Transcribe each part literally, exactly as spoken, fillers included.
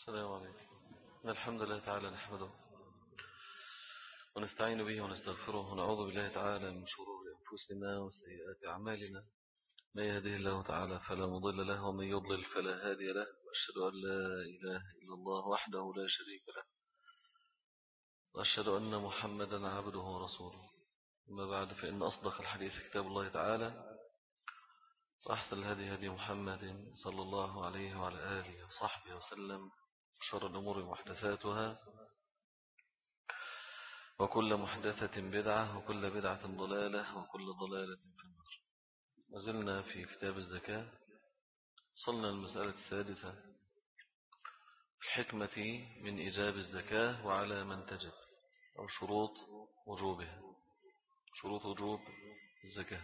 السلام عليكم. إن الحمد لله تعالى نحمده ونستعين به ونستغفره ونعوذ بالله تعالى من شرور أنفسنا وسيئات أعمالنا. ما يهده الله تعالى فلا مضل له ومن يضلل فلا هادي له، وأشهد أن لا إله إلا الله وحده لا شريك له، وأشهد أن محمدا عبده ورسوله. أما بعد، فإن أصدق الحديث كتاب الله تعالى، وأحسن الهدي هدي محمد صلى الله عليه وعلى آله وصحبه وسلم، شر الأمور محدثاتها، وكل محدثة بدعة، وكل بدعة ضلالة، وكل ضلالة في النار. وزلنا في كتاب الزكاة، وصلنا المسألة السادسة في الحكمة من إيجاب الزكاة وعلى من تجب، أو شروط وجوبها. شروط وجوب الزكاة: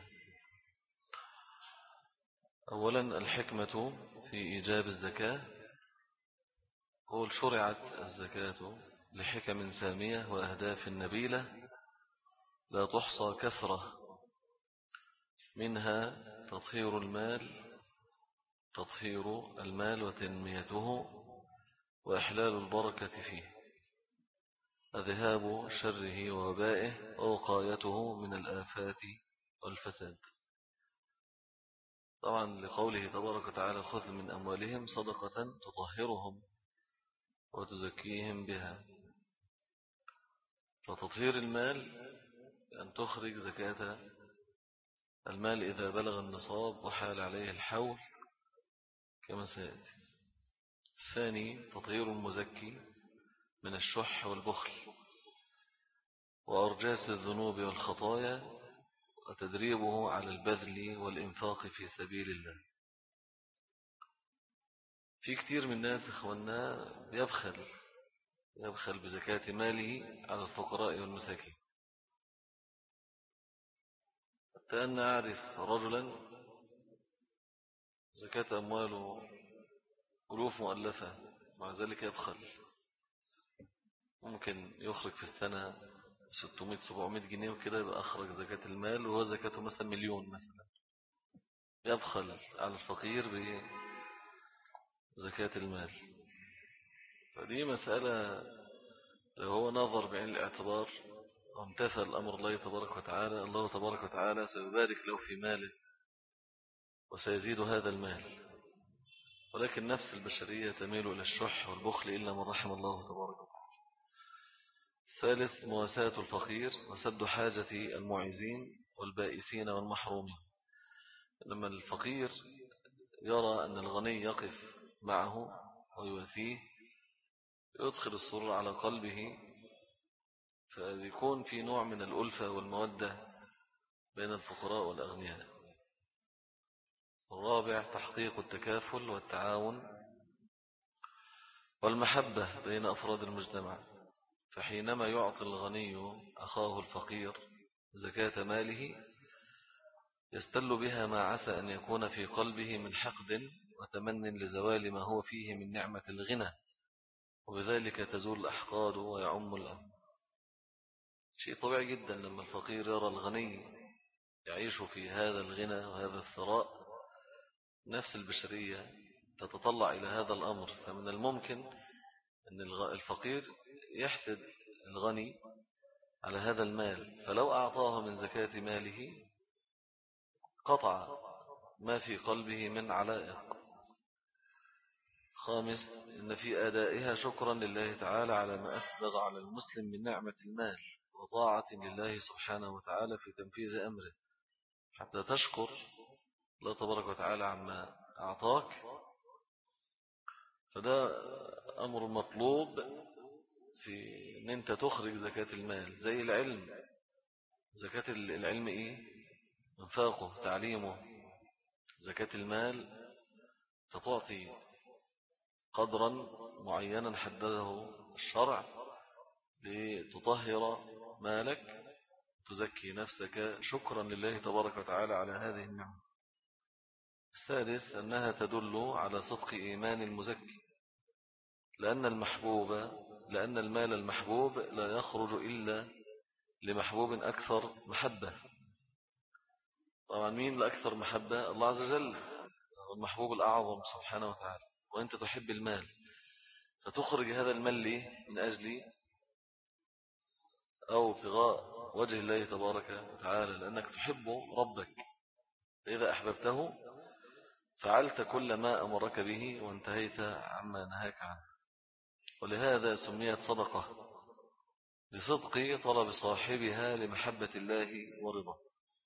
أولا الحكمة في إيجاب الزكاة، قول شرعت الزكاة لحكم سامية وأهداف نبيلة لا تحصى كثرة، منها تطهير المال تطهير المال وتنميته وإحلال البركة فيه، ذهاب شره ووبائه ووقايته من الآفات والفساد. طبعا لقوله تبارك وتعالى: خذ من أموالهم صدقة تطهرهم وتزكيهم بها. فتطهير المال أن تخرج زكاة المال إذا بلغ النصاب وحال عليه الحول كما سيأتي. الثاني تطهير المزكي من الشح والبخل وأرجاس الذنوب والخطايا، وتدريبه على البذل والإنفاق في سبيل الله. في كتير من الناس إخواننا يبخل يبخل بزكاة ماله على الفقراء والمساكين. حتى أن أعرف رجلا زكاة أمواله ألوف مؤلفة، مع ذلك يبخل. ممكن يخرج في السنة ستمائة سبعمائة جنيه وكده، يبقى أخرج زكاة المال وهو زكاته مثلا مليون مثلا. يبخل على الفقير بزكاة المال. فدي مسألة لو هو نظر بعين الاعتبار وامتثل أمر الله تبارك وتعالى، الله تبارك وتعالى سيبارك له في ماله وسيزيد هذا المال. ولكن نفس البشرية تميل إلى الشح والبخل إلا من رحم الله تبارك وتعالى. ثالث مواساة الفقير وسد حاجة المعيزين والبائسين والمحرومين. لما الفقير يرى أن الغني يقف معه ويواسيه، يدخل السرور على قلبه، فيكون في نوع من الألفة والمودة بين الفقراء والأغنياء. الرابع تحقيق التكافل والتعاون والمحبة بين أفراد المجتمع. فحينما يعطي الغني أخاه الفقير زكاة ماله، يستل بها ما عسى أن يكون في قلبه من حقد وتمن لزوال ما هو فيه من نعمة الغنى، وبذلك تزول الأحقاد ويعم الأمن. شيء طبيعي جدا لما الفقير يرى الغني يعيش في هذا الغنى وهذا الثراء، نفس البشرية تتطلع إلى هذا الأمر. فمن الممكن أن الفقير يحسد الغني على هذا المال، فلو أعطاه من زكاة ماله قطع ما في قلبه من علائق. خامس إن في أدائها شكرا لله تعالى على ما أسبغ على المسلم من نعمة المال، وطاعة لله سبحانه وتعالى في تنفيذ أمره، حتى تشكر الله تبارك وتعالى عما أعطاك. فده أمر مطلوب في أن أنت تخرج زكاة المال. زي العلم، زكاة العلم إيه؟ انفاقه، تعليمه. زكاة المال فتعطي قدرا معينا حدده الشرع لتطهر مالك، تزكي نفسك شكرا لله تبارك وتعالى على هذه النعمة. السادس أنها تدل على صدق إيمان المزكي، لأن المحبوب لأن المال المحبوب لا يخرج إلا لمحبوب أكثر محبة. طبعا مين الأكثر محبة؟ الله عز وجل، هو المحبوب الأعظم سبحانه وتعالى، وأنت تحب المال. فتخرج هذا المال ليه؟ من أجل أو ابتغاء وجه الله تبارك وتعالى، لأنك تحب ربك، فإذا أحببته فعلت كل ما أمرك به وانتهيت عما نهاك عنه. ولهذا سميت صدقة بصدق طلب صاحبها لمحبة الله ورضا.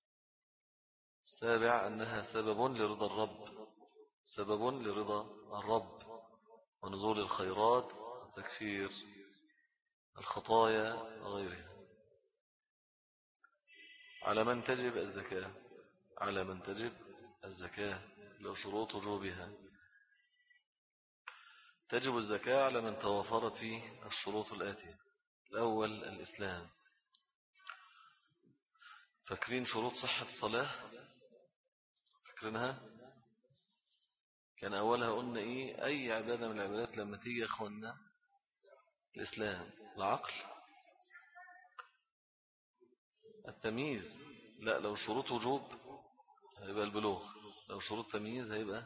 السابع أنها سبب لرضا الرب، سبب لرضا الرب ونزول الخيرات وتكفير الخطايا وغيرها. على من تجب الزكاة؟ على من تجب الزكاة لو شروط وجوبها. تجب الزكاة على من توافرت فيه الشروط الآتية. الأول الإسلام. فاكرين شروط صحة الصلاة؟ فاكرينها؟ كان أولها قلنا إيه؟ أي عبادة من العبادات لما تيجي يا أخوانا الإسلام، العقل، التمييز. لا، لو شروط وجوب هيبقى البلوغ، لو شروط تمييز هيبقى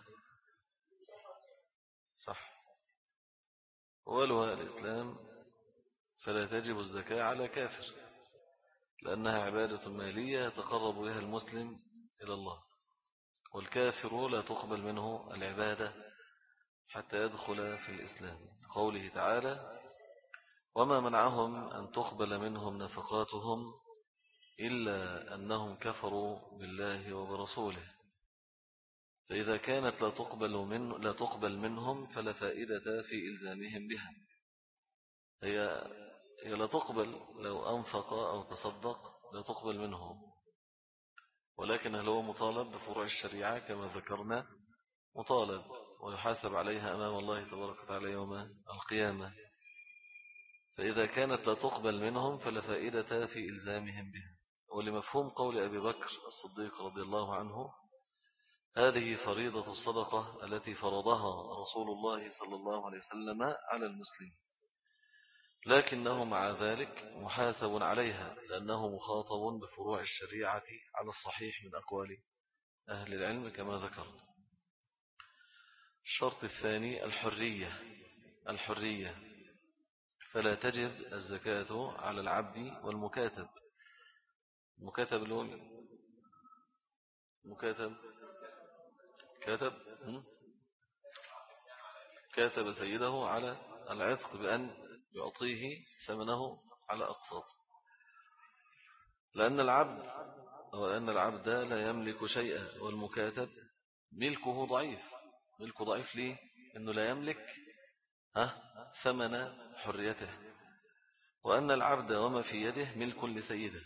صح. أولها الإسلام، فلا تجب الزكاة على كافر لأنها عبادة مالية يتقرب بها المسلم إلى الله، والكافر لا تقبل منه العبادة حتى يدخل في الإسلام. قوله تعالى: وما منعهم أن تقبل منهم نفقاتهم إلا أنهم كفروا بالله وبرسوله. فإذا كانت لا تقبل, من لا تقبل منهم فلا فائدة في إلزامهم بها. هي, هي لا تقبل لو أنفق أو تصدق، لا تقبل منهم، ولكن هل هو مطالب بفروع الشريعة كما ذكرنا؟ مطالب، ويحاسب عليها أمام الله تبارك وتعالى يوم القيامة. فإذا كانت لا تقبل منهم فلا فائدة في إلزامهم بها. ولمفهوم قول أبي بكر الصديق رضي الله عنه: هذه فريضة الصدقة التي فرضها رسول الله صلى الله عليه وسلم على المسلم، لكنه مع ذلك محاسب عليها لأنه مخاطب بفروع الشريعة على الصحيح من أقوال أهل العلم كما ذكرنا. الشرط الثاني الحرية. الحرية فلا تجب الزكاة على العبد والمكاتب. مكاتب لون مكاتب كاتب كاتب سيده على العتق بأن يعطيه ثمنه على أقساط، لأن العبد أو لأن العبد لا يملك شيئا، والمكاتب ملكه ضعيف. ملكه ضعيف ليه؟ إنه لا يملك ها ثمن حريته، وأن العبد وما في يده ملك لسيده،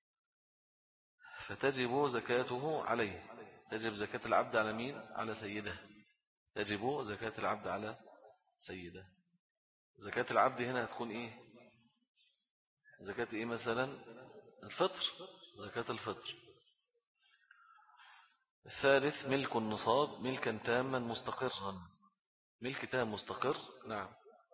فتجب زكاته عليه. تجب زكاة العبد على مين؟ على سيده. تجب زكاة العبد على سيده. زكاة العبد هنا هتكون إيه؟ زكاة إيه مثلا؟ الفطر، زكاة الفطر. الثالث ملك النصاب ملكا تاما مستقرا. ملك تام مستقر، نعم،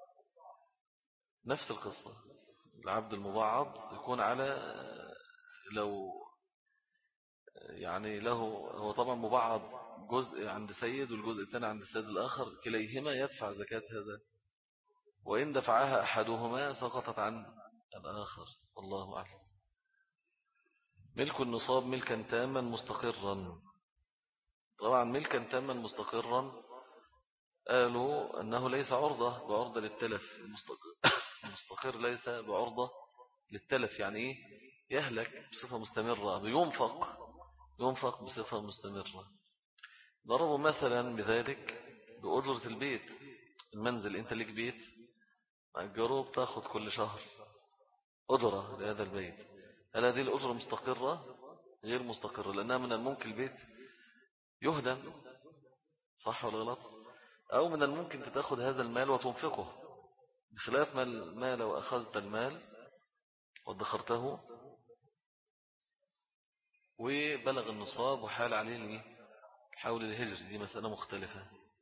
نفس القصة. العبد المبعض يكون على، لو يعني له هو طبعا مبعض جزء عند سيد والجزء الثاني عند السيد الآخر، كليهما يدفع زكاة هذا، وإن دفعها أحدهما سقطت عن الآخر، والله أعلم. ملك النصاب ملكا تاما مستقرا. طبعا ملكا تاما مستقرا قالوا أنه ليس عرضة بعرضة للتلف. المستقر ليس بعرضة للتلف. يعني إيه؟ يهلك بصفة مستمرة، بينفق ينفق بصفة مستمرة. ضربوا مثلا بذلك بأجرة البيت. المنزل، أنت لك بيت أجره، بتاخد كل شهر أجرة لهذا البيت. هل هذه الأجرة مستقرة؟ غير مستقرة، لأنها من الممكن البيت يهدم، صح ولا غلط؟ أو من الممكن تتأخذ هذا المال وتنفقه، بخلاف ما لو أخذت المال وادخرته وبلغ النصاب وحال عليه الحول الهجري، دي مسألة مختلفة.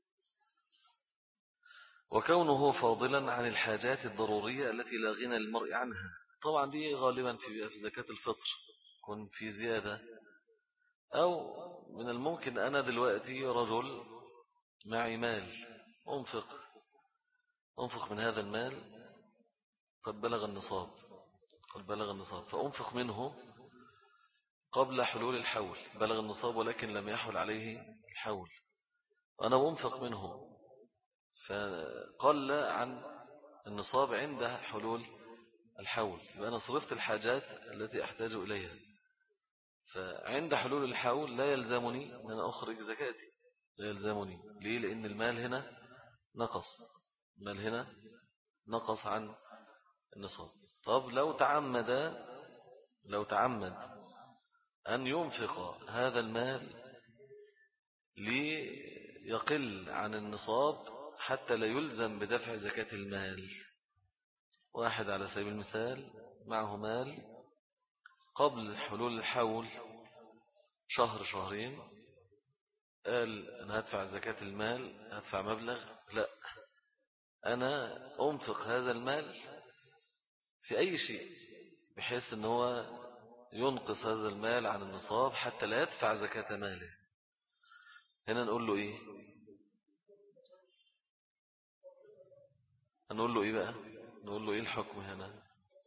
وكونه فاضلا عن الحاجات الضرورية التي لا غنى للمرء عنها. طبعا دي غالبا في زكاة الفطر كن في زيادة. أو من الممكن أنا دلوقتي رجل معي مال أنفق، أنفق من هذا المال قد بلغ النصاب قد بلغ النصاب فأنفق منه قبل حلول الحول، بلغ النصاب ولكن لم يحول عليه الحول، وأنا أنفق منه فقل عن النصاب عند حلول الحول، يبقى أنا صرفت الحاجات التي أحتاج إليها، فعند حلول الحول لا يلزمني أن أنا أخرج زكاتي، لا يلزمني. ليه؟ لأن المال هنا نقص، المال هنا نقص عن النصاب. طب لو تعمد لو تعمد أن ينفق هذا المال ليقل عن النصاب حتى لا يلزم بدفع زكاة المال. واحد على سبيل المثال معه مال قبل حلول الحول شهر شهرين، قال أنا هدفع زكاة المال، هدفع مبلغ، لا، أنا أنفق هذا المال في أي شيء بحيث أنه هو ينقص هذا المال عن النصاب حتى لا يدفع زكاة ماله. هنا نقول له إيه؟ هنقول له إيه بقى؟ نقول له إيه الحكم هنا؟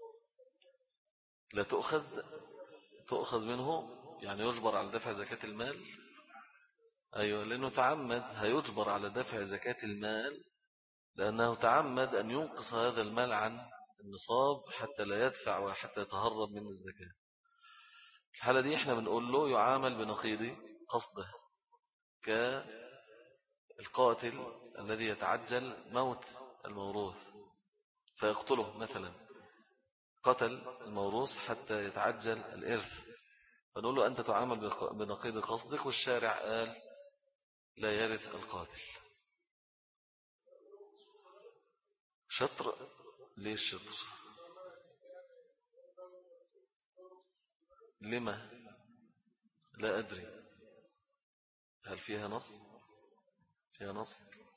لا تؤخذ تؤخذ منه، يعني يجبر على دفع زكاة المال. أيوة، لأنه تعمد هيجبر على دفع زكاة المال، لأنه تعمد أن ينقص هذا المال عن النصاب حتى لا يدفع وحتى يتهرب من الزكاة. الحالة دي احنا بنقول له يعامل بنقيض قصده، كالقاتل الذي يتعجل موت الموروث فيقتله مثلا، قتل الموروث حتى يتعجل الإرث، فنقول له أنت تعامل بنقيض قصدك، والشارع قال لا يرث القاتل. شطر؟ ليش شطر؟ لما؟ لا أدري، هل فيها نص؟ فيها نص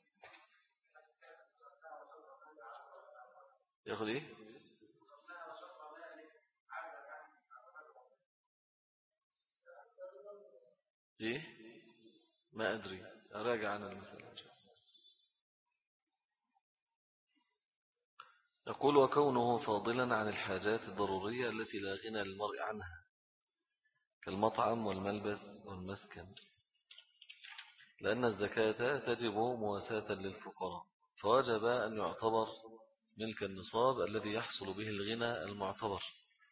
ياخد ايه؟ ايه؟ ما أدري، أراجع عن المثال. يقول وكونه فاضلا عن الحاجات الضرورية التي لا غنى للمرء عنها كالمطعم والملبس والمسكن، لأن الزكاة تجب مواساة للفقراء، فوجب أن يعتبر ملك النصاب الذي يحصل به الغنى المعتبر،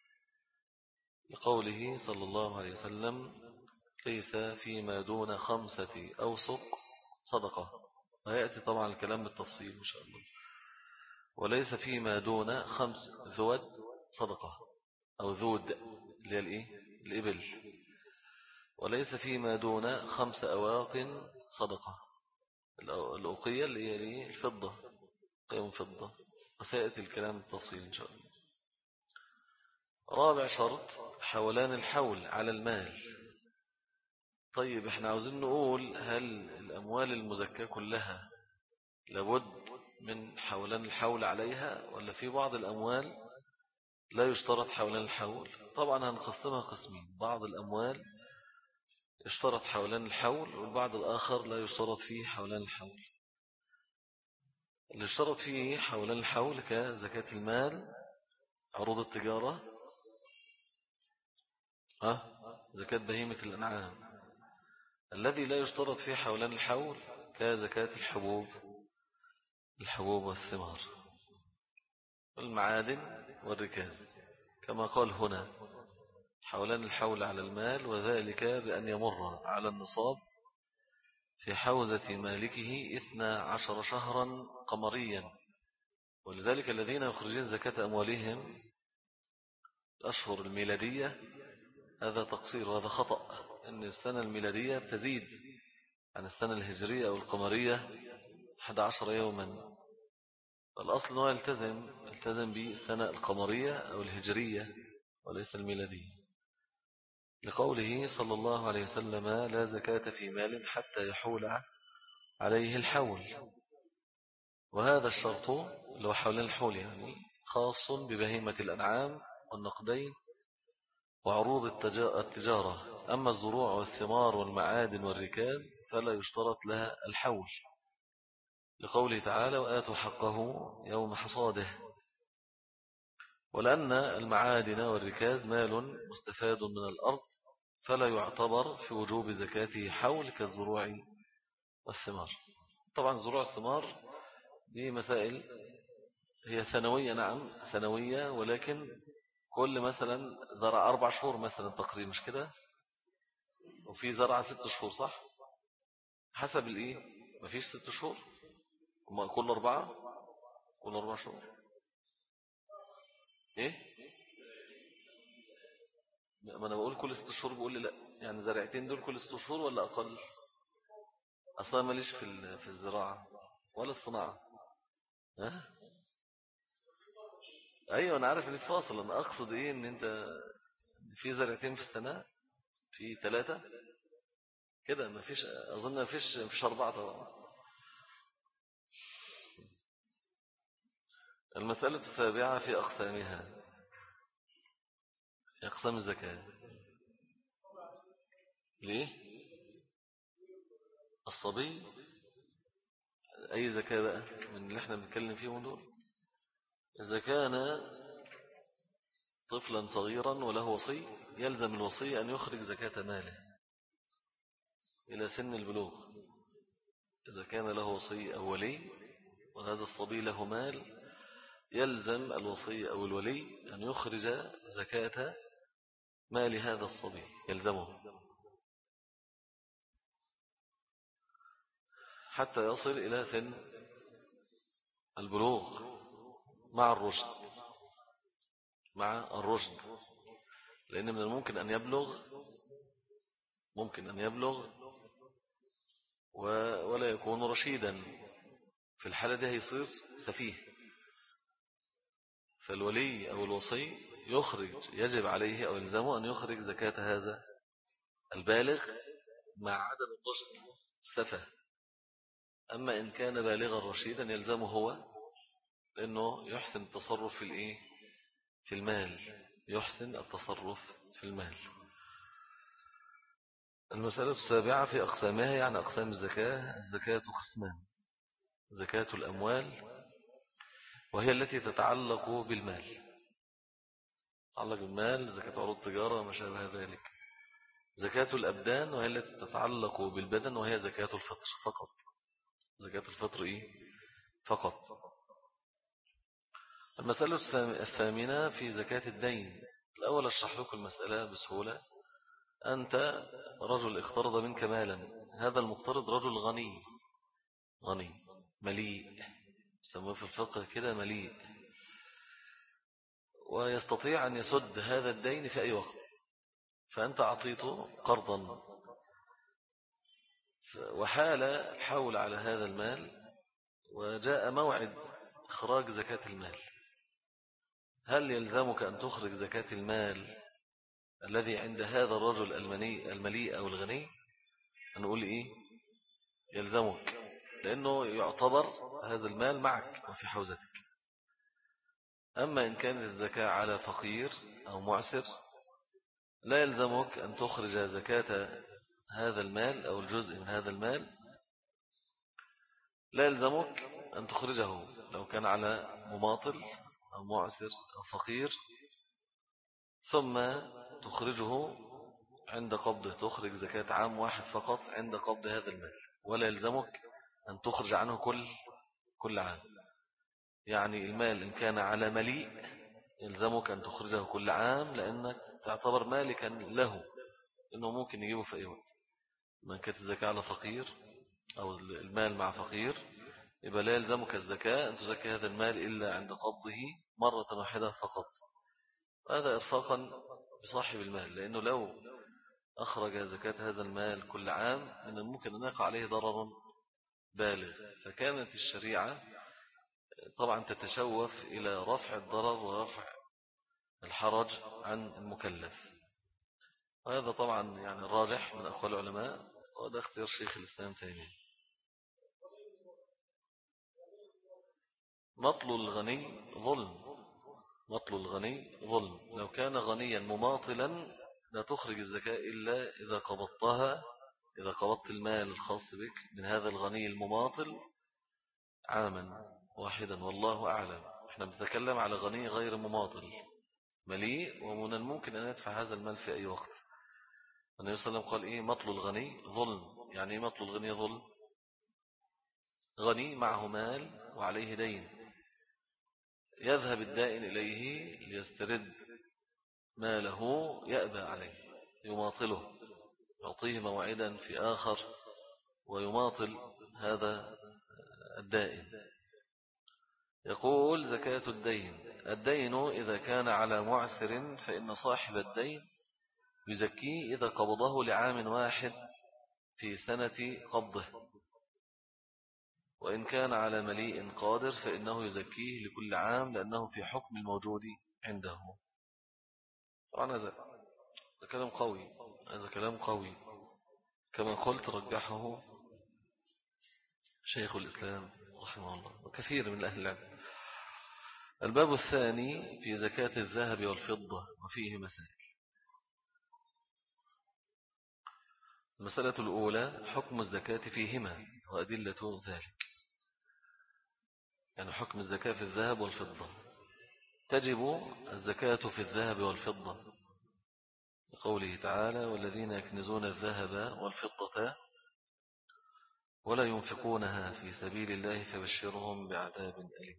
لقوله صلى الله عليه وسلم ليس فيما دون خمسة أوسق صدقة، ويأتي طبعا الكلام بالتفصيل إن شاء الله. وليس فيما دون خمس ذود صدقة، أو ذود اللي هي الإيه؟ الإبل. وليس فيما دون خمس أواق صدقة، الأوقية اللي هي الفضة، قيم فضة، وسيأتي الكلام بالتفصيل إن شاء الله. رابع شرط حولان الحول على المال. طيب احنا عاوزين نقول هل الأموال المزكاة كلها لابد من حولان الحول عليها، ولا في بعض الأموال لا يشترط حولان الحول؟ طبعا هنقسمها قسمين، بعض الأموال يشترط حولان الحول، والبعض الآخر لا يشترط فيه حولان الحول. اللي اشترط فيه حولان الحول كزكاة المال، عروض التجارة، ها زكاة بهيمة الأنعام. الذي لا يشترط فيه حولان الحول كزكاة الحبوب الحبوب والثمار والمعادن والركاز، كما قال هنا حولان الحول على المال، وذلك بأن يمر على النصاب في حوزة مالكه اثنا عشر شهرا قمريا. ولذلك الذين يخرجون زكاة أموالهم الأشهر الميلادية هذا تقصير وهذا خطأ، أن السنة الميلادية تزيد عن السنة الهجرية أو القمرية أحد عشر يوما، الأصل هو يلتزم يلتزم بالسنة القمرية أو الهجرية وليس الميلادية، لقوله صلى الله عليه وسلم لا زكاة في مال حتى يحول عليه الحول. وهذا الشرط لو حول الحول يعني خاص ببهيمة الأنعام والنقدين وعروض التجارة، أما الزروع والثمار والمعادن والركاز فلا يشترط لها الحول، لقوله تعالى وآتوا حقه يوم حصاده. ولأن المعادن والركاز مال مستفاد من الأرض فلا يعتبر في وجوب زكاته حول كالزروع والثمار. طبعا زروع الثمار دي مسائل هي ثانوية، نعم ثانوية، ولكن كل مثلا زرع أربع شهور مثلا تقريبا، مش كده؟ وفي زرع ست شهور صح؟ حسب الإيه؟ مفيش ست شهور، كل أربعة، كل أربع شهور. إيه؟ ما أنا بقول كل ست شهور، بقول لي لا، يعني زرعتين دول كل ست شهور ولا أقل؟ أصلا ماليش في في الزراعة ولا الصناعة. ها؟ أيوة أنا عارف إن الفاصل، أنا أقصد إيه، إن أنت في زرعتين في السنة، في ثلاثة كده، ما فيش، أظن ما فيش ما فيش أربعة طبعا. المسألة السابعة في أقسامها، في أقسام الزكاة. ليه؟ الصبي أي زكاة بقى من اللي احنا بنتكلم فيهم دول؟ إذا كان طفلا صغيرا وله وصي يلزم الوصي أن يخرج زكاة ماله إلى سن البلوغ. إذا كان له وصي أو ولي وهذا الصبي له مال، يلزم الوصي أو الولي أن يخرج زكاة مال هذا الصبي، يلزمه حتى يصل إلى سن البلوغ مع الرشد، مع الرشد. لأن من الممكن أن يبلغ، ممكن أن يبلغ ولا يكون رشيدا، في الحالة دي هيصير سفيه. فالولي أو الوصي يخرج، يجب عليه أو يلزمه أن يخرج زكاة هذا البالغ مع عدم الرشد السفه. أما إن كان بالغا رشيدا يلزمه هو، لأنه يحسن التصرف في الإيه؟ في المال، يحسن التصرف في المال. المسألة السابعة في أقسامها، يعني أقسام الزكاة. الزكاة قسمان: زكاة الأموال وهي التي تتعلق بالمال، تتعلق بالمال، زكاة عروض التجارة وما شابه ذلك. زكاة الأبدان وهي التي تتعلق بالبدن، وهي زكاة الفطر فقط. زكاة الفطر إيه؟ فقط. المسألة الثامنة في زكاة الدين. الأول أشرح لكم المسألة بسهولة. أنت رجل اقترض منك مالا، هذا المقترض رجل غني، غني مليء، يسموه في الفقه كده مليء، ويستطيع أن يسد هذا الدين في أي وقت. فأنت أعطيته قرضا، وحال الحول على هذا المال وجاء موعد إخراج زكاة المال. هل يلزمك أن تخرج زكاة المال الذي عند هذا الرجل المني المليء أو الغني؟ هنقول إيه؟ يلزمك، لأنه يعتبر هذا المال معك وفي حوزتك. أما إن كانت الزكاة على فقير أو معسر لا يلزمك أن تخرج زكاة هذا المال أو الجزء من هذا المال، لا يلزمك أن تخرجه لو كان على مماطل أو معسر أو فقير، ثم تخرجه عند قبضه، تخرج زكاة عام واحد فقط عند قبض هذا المال، ولا يلزمك أن تخرج عنه كل كل عام. يعني المال إن كان على مليء يلزمك أن تخرجه كل عام، لأنك تعتبر مالكا له، إنه ممكن يجيبه في أي وقت. من كانت الزكاة على فقير أو المال مع فقير، يبقى لا يلزمك الزكاة أن تزكي هذا المال إلا عند قبضه مرة واحدة فقط. هذا إرفاقا بصاحب المال، لأنه لو أخرج زكاة هذا المال كل عام من الممكن أن يقع عليه ضرر بالغ. فكانت الشريعة طبعا تتشوف إلى رفع الضرر ورفع الحرج عن المكلف. وهذا طبعا يعني الراجح من أقوال العلماء، وهذا اختيار شيخ الإسلام تيمية. مطل الغني ظلم، مطل الغني ظلم. لو كان غنيا مماطلا لا تخرج الزكاة إلا إذا قبضتها، إذا قبضت المال الخاص بك من هذا الغني المماطل عاما واحدا والله أعلم. احنا بنتكلم على غني غير مماطل مليء، ومن الممكن أن يدفع هذا المال في أي وقت. النبي صلى الله عليه وسلم قال إيه؟ مطل الغني ظلم. يعني إيه مطل الغني ظلم؟ غني معه مال وعليه دين، يذهب الدائن إليه ليسترد ماله، يأبى عليه، يماطله، يعطيه موعدا في آخر ويماطل هذا الدائن. يقول زكاة الدين: الدين إذا كان على معسر فإن صاحب الدين يزكيه إذا قبضه لعام واحد في سنة قبضه، وإن كان على مليء قادر فإنه يزكيه لكل عام لأنه في حكم الموجود عنده. طبعا هذا كلام قوي، هذا كلام قوي كما قلت رجحه شيخ الإسلام رحمه الله وكثير من أهل العلم. الباب الثاني في زكاة الذهب والفضة وفيه مسائل. المسألة الأولى حكم الزكاة فيهما وأدلة ذلك. يعني حكم الزكاة في الذهب والفضة. تجب الزكاة في الذهب والفضة لقوله تعالى: والذين يكنزون الذهب والفضة ولا ينفقونها في سبيل الله فبشرهم بعذاب أليم.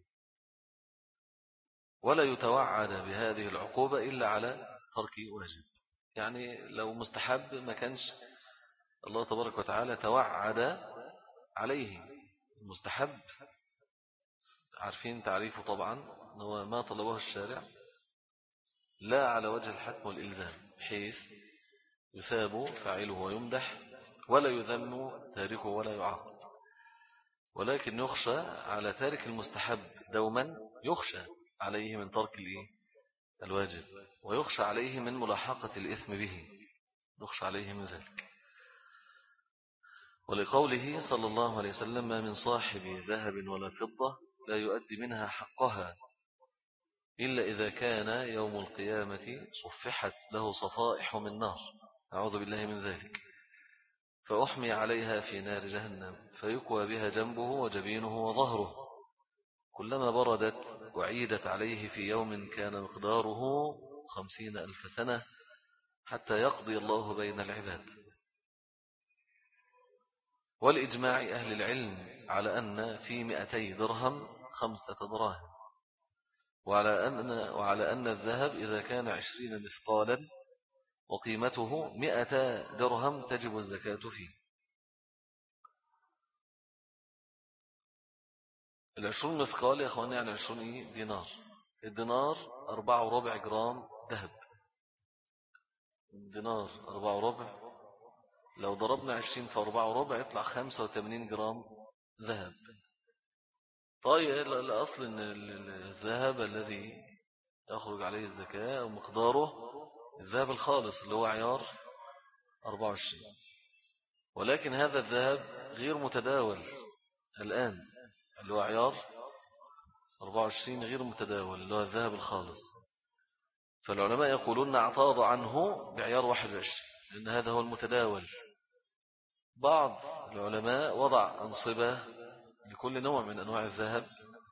ولا يتوعد بهذه العقوبة إلا على ترك واجب. يعني لو مستحب ما كانش الله تبارك وتعالى توعد عليه. المستحب عارفين تعريفه طبعا، هو ما طلبه الشارع لا على وجه الحتم والإلزام، بحيث يثاب فاعله ويمدح ولا يذم تاركه ولا يعاقب، ولكن يخشى على تارك المستحب دوما، يخشى عليه من ترك الواجب، ويخشى عليه من ملاحقة الإثم به، يخشى عليه من ذلك. ولقوله صلى الله عليه وسلم: ما من صاحب ذهب ولا فضة لا يؤدي منها حقها إلا إذا كان يوم القيامة صفحت له صفائح من نار، أعوذ بالله من ذلك، فأحمي عليها في نار جهنم فيكوى بها جنبه وجبينه وظهره، كلما بردت وعيدت عليه في يوم كان مقداره خمسين ألف سنة حتى يقضي الله بين العباد. والإجماع أهل العلم على أن في مئتي درهم خمسة دراهم، وعلى أن, وعلى أن الذهب إذا كان عشرين مثقالا وقيمته مئة درهم تجب الزكاة فيه. العشرون مثقال يا أخواني يعني عشرون إيه؟ دينار. الدينار أربعة وربع جرام ذهب. الدينار أربعة وربع، لو ضربنا عشرين في أربعة وربع يطلع خمسة وثمانين جرام ذهب. طيب الأصل أن الذهب الذي يخرج عليه الزكاة ومقداره الذهب الخالص اللي هو عيار أربعة وعشرين، ولكن هذا الذهب غير متداول الآن، اللي هو عيار أربعة وعشرين غير متداول اللي هو الذهب الخالص. فالعلماء يقولون اعتاض عنه بعيار واحد وعشرين لأن هذا هو المتداول. بعض العلماء وضع أنصبة لكل نوع من أنواع الذهب،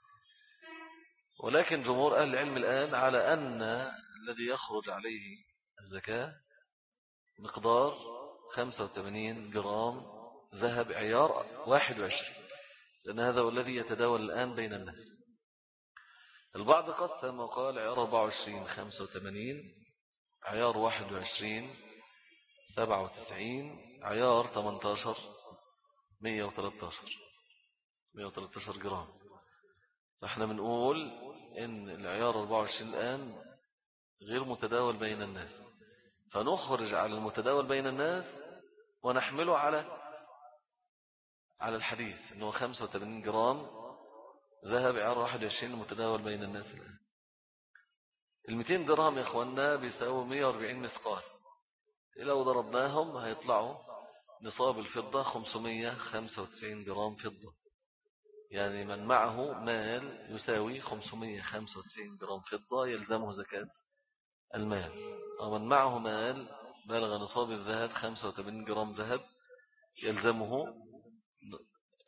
ولكن جمهور أهل العلم الآن على أن الذي يخرج عليه الزكاة مقدار خمسة وثمانين جرام ذهب عيار واحد وعشرين، لأن هذا هو الذي يتداول الآن بين الناس. البعض قسم وقال عيار أربعة وعشرين خمسة وثمانين، عيار واحد وعشرين سبعة وتسعين، عيار ثمانية عشر مئة وثلاثة عشر مئة وثلاثة عشر جرام. فاحنا بنقول ان العيار أربعة وعشرين الآن غير متداول بين الناس، فنخرج على المتداول بين الناس ونحمله على على الحديث انه خمسة وثمانين جرام ذهب عيار واحد وعشرين متداول بين الناس الآن. المئتين درهم يا اخوانا بيساوي مئة وأربعين مثقال، لو ضربناهم هيطلعوا نصاب الفضة خمسمئة وخمسة وتسعين جرام فضة. يعني من معه مال يساوي خمسمئة وخمسة وتسعين جرام فضة يلزمه زكاة المال، ومن معه مال بلغ نصاب الذهب خمسة وثمانين جرام ذهب يلزمه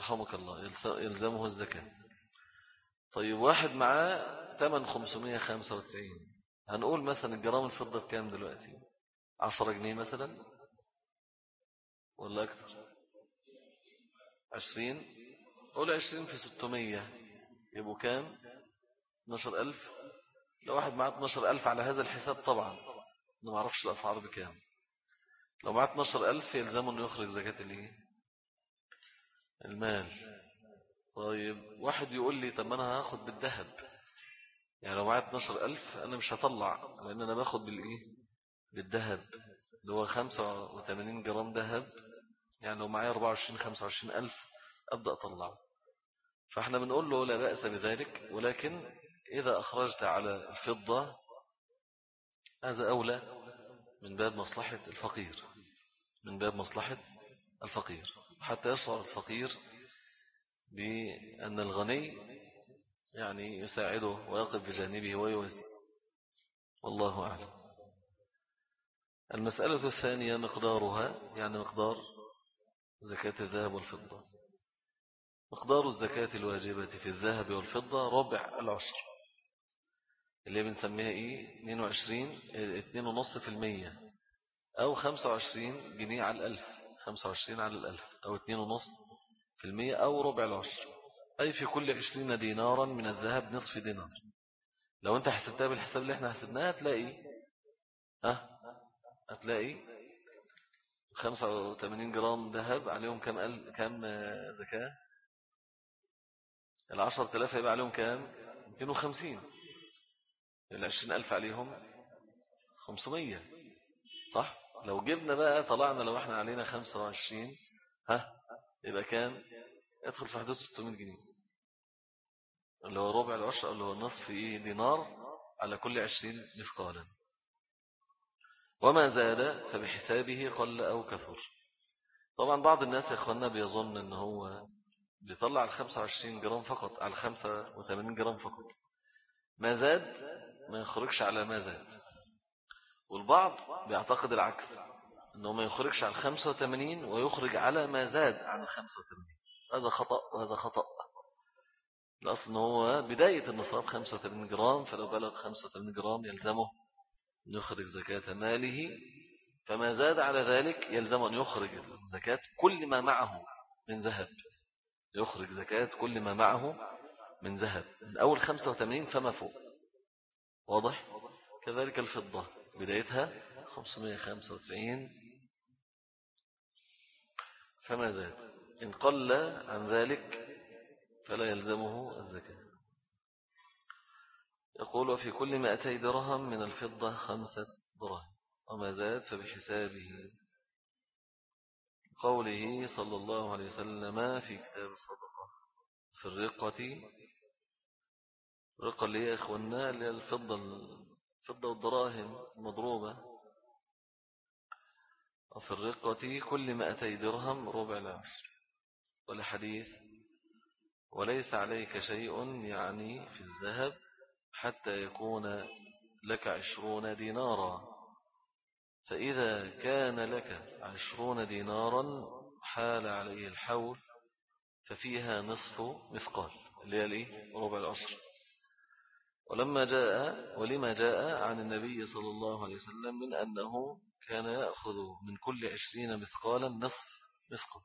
يرحمك الله يلزمه الزكاة. طيب واحد معاه ثمن خمسمائة وخمسة وتسعين، هنقول مثلا الجرام الفضة بكام دلوقتي؟ عشرة جنيه مثلا ولا أكثر؟ عشرين، قول عشرين في ستمية يبقوا كام؟ اثناشر ألف. لو واحد معاه اثناشر ألف على هذا الحساب طبعا أنا ما أعرفش الأسعار بكام. لو معاه اثناشر ألف يلزمه أنه يخرج زكاة الإيه؟ المال. طيب واحد يقول لي طب أنا هاخد بالذهب، يعني لو معاه اثناشر ألف أنا مش هطلع لأن أنا باخد بالإيه؟ بالذهب اللي هو خمسة وثمانين جرام ذهب، يعني لو معايا أربعة وعشرين خمسة وعشرين ألف أبدأ أطلع. فاحنا بنقول له لا بأس بذلك، ولكن إذا أخرجت على الفضة هذا أولى من باب مصلحة الفقير، من باب مصلحة الفقير حتى يشعر الفقير بأن الغني يعني يساعده ويقف بجانبه ويوزي. والله أعلم. المسألة الثانية مقدارها، يعني مقدار زكاة الذهب والفضة. مقدار الزكاة الواجبة في الذهب والفضة ربع العشر، اللي بنسميها ايه؟ اثنين وعشرين اثنين ونص في المية، او خمسة وعشرين جنيه على الالف، خمسة وعشرين على الالف، او اثنين ونص في المية، او ربع العشر. اي في كل عشرين دينارا من الذهب نصف دينار. لو انت حسبتها بالحساب اللي احنا حسبناها هتلاقي ها هتلاقي خمسة وثمانين جرام ذهب عليهم كم ال... كم زكاة؟ العشرة آلاف هيبقى عليهم كام؟ مئتين وخمسين. العشرين ألف عليهم خمسمية، صح؟ لو جبنا بقى طلعنا لو احنا علينا خمسة وعشرين ها يبقى كام؟ يدخل في حدود ستمائة جنيه، اللي هو ربع العشر، اللي هو نصف ايه دينار على كل عشرين مثقالا. وما زاد فبحسابه قل أو كثر. طبعا بعض الناس يا اخوانا بيظن ان هو بيطلع على خمسة وعشرين جرام فقط، على خمسة وثمانين جرام فقط، ما زاد ما يخرجش على ما زاد. والبعض بيعتقد العكس، انه ما يخرجش على خمسة وثمانين ويخرج على ما زاد عن خمسة وثمانين. هذا خطأ وهذا خطأ. الأصل أنه هو بداية النصاب خمسة وثمانين جرام، فلو بلغ خمسة وثمانين جرام يلزمه أن يخرج زكاة ماله، فما زاد على ذلك يلزم أن يخرج زكاة كل ما معه من ذهب، يخرج زكاة كل ما معه من ذهب من أول خمسة وثمانين فما فوق. واضح؟ كذلك الفضة بدايتها خمسمائة وخمسة وتسعين فما زاد، إن قل عن ذلك فلا يلزمه الزكاة. يقول وفي كل مائتي درهم من الفضة خمسة دراهم، وما زاد فبحسابه. قوله صلى الله عليه وسلم في كتاب الصدقة في الرقة، الرقة اللي هي إخواننا اللي هي الفضة، الفضة والدراهم مضروبة. وفي الرقة كل مائتي درهم ربع العشر. والحديث وليس عليك شيء يعني في الذهب حتى يكون لك عشرون دينارا، فإذا كان لك عشرون دينارا حال عليه الحول ففيها نصف مثقال، اللي هي ربع العشر. ولما جاء ولما جاء عن النبي صلى الله عليه وسلم من أنه كان يأخذ من كل عشرين مثقالا نصف مثقال.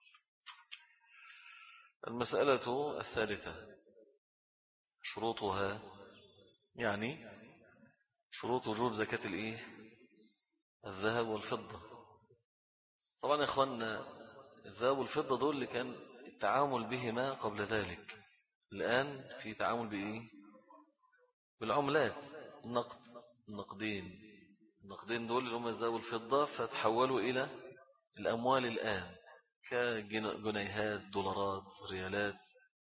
المسألة الثالثة شروطها، يعني شروط وجوب زكاة الإيه؟ الذهب والفضة. طبعا يا إخواننا الذهب والفضة دول اللي كان التعامل بهما قبل ذلك، الآن في تعامل بإيه؟ بالعملات، النقد، النقدين. النقدين دول اللي هم الذهب والفضة فتحولوا إلى الأموال الآن كجنيهات دولارات ريالات.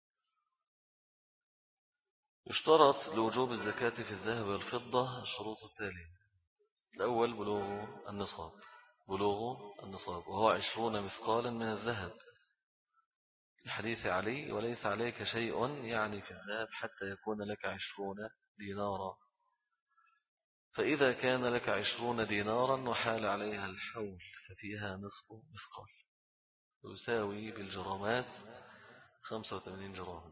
يشترط لوجوب الزكاة في الذهب والفضة الشروط التالية. الأول بلوغ النصاب، بلوغ النصاب وهو عشرون مثقالا من الذهب، الحديث علي وليس عليك شيء يعني في الذهب حتى يكون لك عشرون دينارا، فإذا كان لك عشرون دينارا وحال عليها الحول ففيها نصف مثقال، يساوي بالجرامات خمسة وثمانين جرام.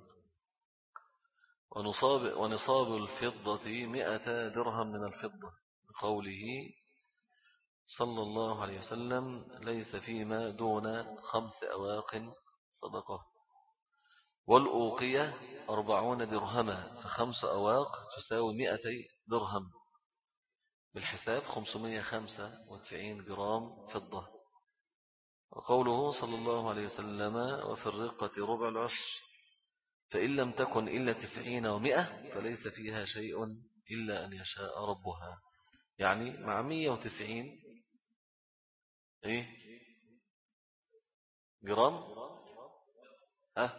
ونصاب, ونصاب الفضة مئة درهم من الفضة، قوله صلى الله عليه وسلم ليس فيما دون خمس أواق صدقة. والأوقية أربعون درهما، فخمس أواق تساوي مئتي درهم، بالحساب خمسمائة وخمسة وتسعين جرام فضة. وقوله صلى الله عليه وسلم وفي الرقة ربع العشر، فإن لم تكن إلا تسعين ومئة فليس فيها شيء إلا أن يشاء ربها. يعني مع مئة وتسعين إيه جرام أه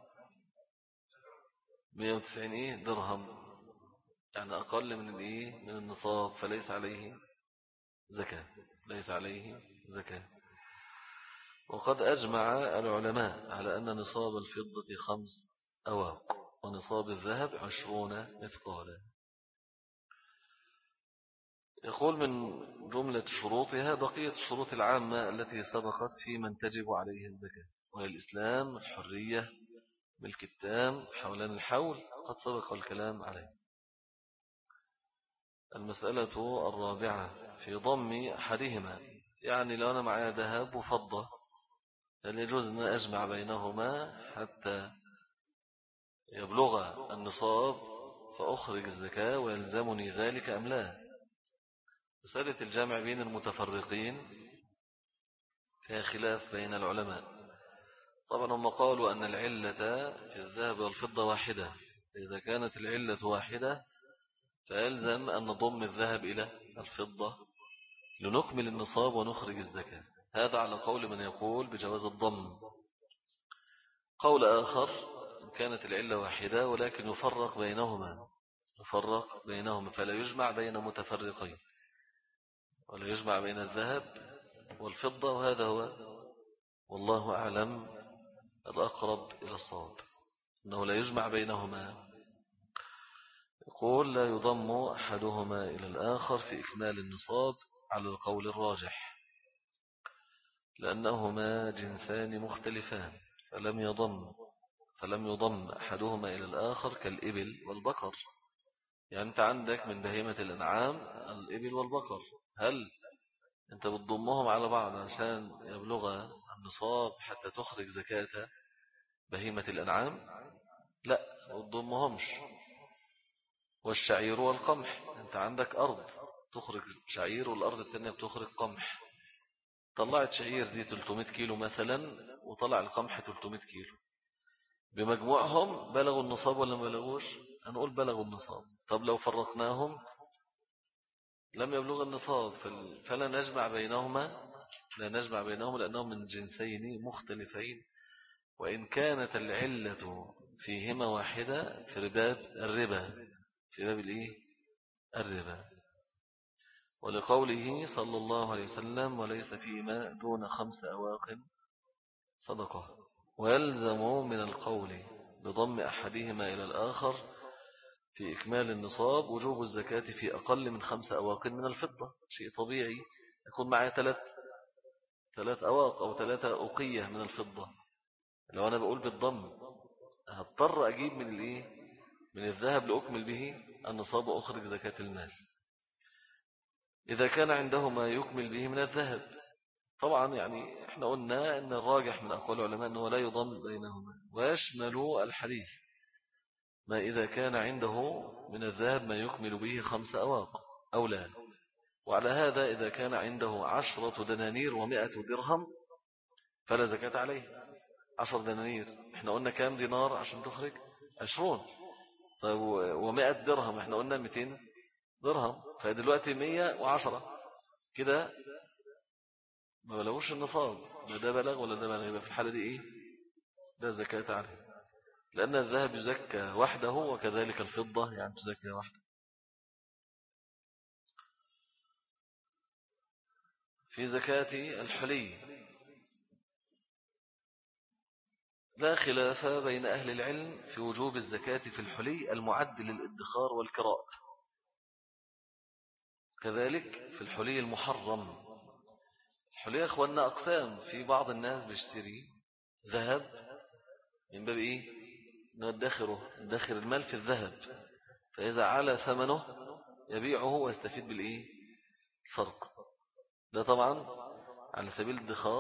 مئة وتسعين إيه درهم، يعني أقل من الإيه من النصاب، فليس عليه زكاة، ليس عليه زكاة. وقد أجمع العلماء على أن نصاب الفضة خمس أواق، ونصاب الذهب عشرون مثقالا. يقول من جملة شروطها بقية الشروط العامة التي سبقت في من تجب عليه الزكاة، وهي الإسلام، الحرية، ملك التام، حولان الحول، قد سبق الكلام عليه. المسألة الرابعة في ضم أحدهما، يعني لو أنا معي ذهب وفضة هل يجوز أن أجمع بينهما حتى يبلغ النصاب فأخرج الزكاة ويلزمني ذلك أم لا؟ مسألة الجامع بين المتفرقين فيها خلاف بين العلماء. طبعا هم قالوا أن العلة في الذهب والفضة واحدة، إذا كانت العلة واحدة فيلزم أن نضم الذهب إلى الفضة لنكمل النصاب ونخرج الزكاة. هذا على قول من يقول بجواز الضم. قول آخر إن كانت العلة واحدة ولكن يفرق بينهما، يفرق بينهما فلا يجمع بين متفرقين، ولا يجمع بين الذهب والفضة، وهذا هو والله أعلم الأقرب إلى الصواب، أنه لا يجمع بينهما. يقول لا يضم أحدهما إلى الآخر في إكمال النصاب على القول الراجح، لأنهما جنسان مختلفان، فلم يضم فلم يضم أحدهما إلى الآخر كالإبل والبقر. يعني أنت عندك من بهيمة الأنعام الإبل والبقر، هل أنت بتضمهم على بعض عشان يبلغ النصاب حتى تخرج زكاة بهيمة الأنعام؟ لا، ما بتضمهمش. والشعير والقمح، أنت عندك أرض تخرج شعير والأرض الثانية بتخرج قمح، طلعت شعير دي ثلاثمائة كيلو مثلا وطلع القمح ثلاثمائة كيلو، بمجموعهم بلغوا النصاب ولا ما بلغوش؟ هنقول بلغوا النصاب. طب لو فرقناهم لم يبلغ النصاب، فلا نجمع بينهما، لا نجمع بينهما لأنهم من جنسين مختلفين، وإن كانت العلة فيهما واحدة في باب الربا، في باب الإيه؟ الربا. ولقوله صلى الله عليه وسلم وليس فيما دون خمس أواق صدقة. ويلزم من القول بضم أحدهما إلى الآخر في إكمال النصاب وجوب الزكاة في أقل من خمس أواق من الفضة. شيء طبيعي يكون معي ثلاث ثلاث أواق أو ثلاثة أوقية من الفضة، لو أنا بقول بالضم هضطر أجيب من الإيه؟ من الذهب لأكمل به النصاب وأخرج زكاة المال، إذا كان عنده ما يكمل به من الذهب. طبعا يعني احنا قلنا ان الراجح من أقوال العلماء أنه لا يضم بينهما، ويشمل الحديث ما إذا كان عنده من الذهب ما يكمل به خمس أواق أو لا. وعلى هذا إذا كان عنده عشرة دنانير ومائة درهم فلا زكاة عليه. عشر دنانير احنا قلنا كام دينار عشان تخرج؟ عشرون. طيب ومائة درهم احنا قلنا مئتين درهم، فدلوقتي مئة وعشرة كده ما بلغوش النصاب، لا ده بلغ ولا ده بلغ، يبقى في الحالة دي ايه؟ ده زكاة عليه، لأن الذهب يزكى وحده وكذلك الفضة يعني تزكى وحده. في زكاة الحلي لا خلاف بين أهل العلم في وجوب الزكاة في الحلي المعد للادخار والكراء، كذلك في الحلي المحرم. الحلي يا أخوانا أقسام، في بعض الناس بيشتري ذهب من باب إيه؟ أنه يدخره يدخر المال في الذهب، فإذا على ثمنه يبيعه ويستفيد بالإيه؟ الفرق. ده طبعا على سبيل الادخار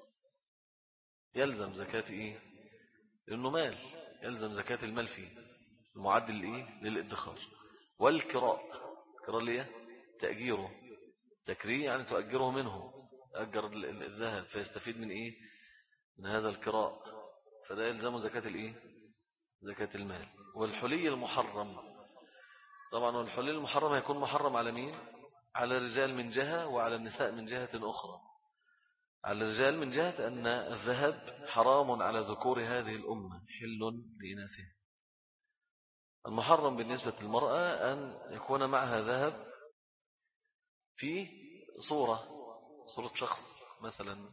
يلزم زكاة إيه؟ لأنه مال، يلزم زكاة المال فيه المعدل لإيه؟ للادخار. والكراء، كراء ليه؟ تأجيره، تكريه يعني تؤجره منه، أجر الذهب فيستفيد من إيه؟ من هذا الكراء، فده يلزم زكاة الإيه؟ زكاة المال. والحلي المحرم، طبعا والحلي المحرم هيكون محرم على مين؟ على الرجال من جهة وعلى النساء من جهة أخرى. على الرجال من جهة أن الذهب حرام على ذكور هذه الأمة، حل لإناثها. المحرم بالنسبة للمرأة أن يكون معها ذهب في صورة صورة شخص مثلا،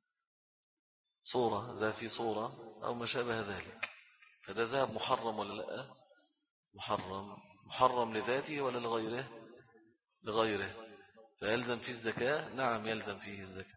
صورة ذا في صورة أو ما شابه ذلك، فده ذهب محرم ولا لا؟ محرم. محرم لذاته ولا لغيره؟ لغيره. فيلزم فيه الزكاة؟ نعم يلزم فيه الزكاة.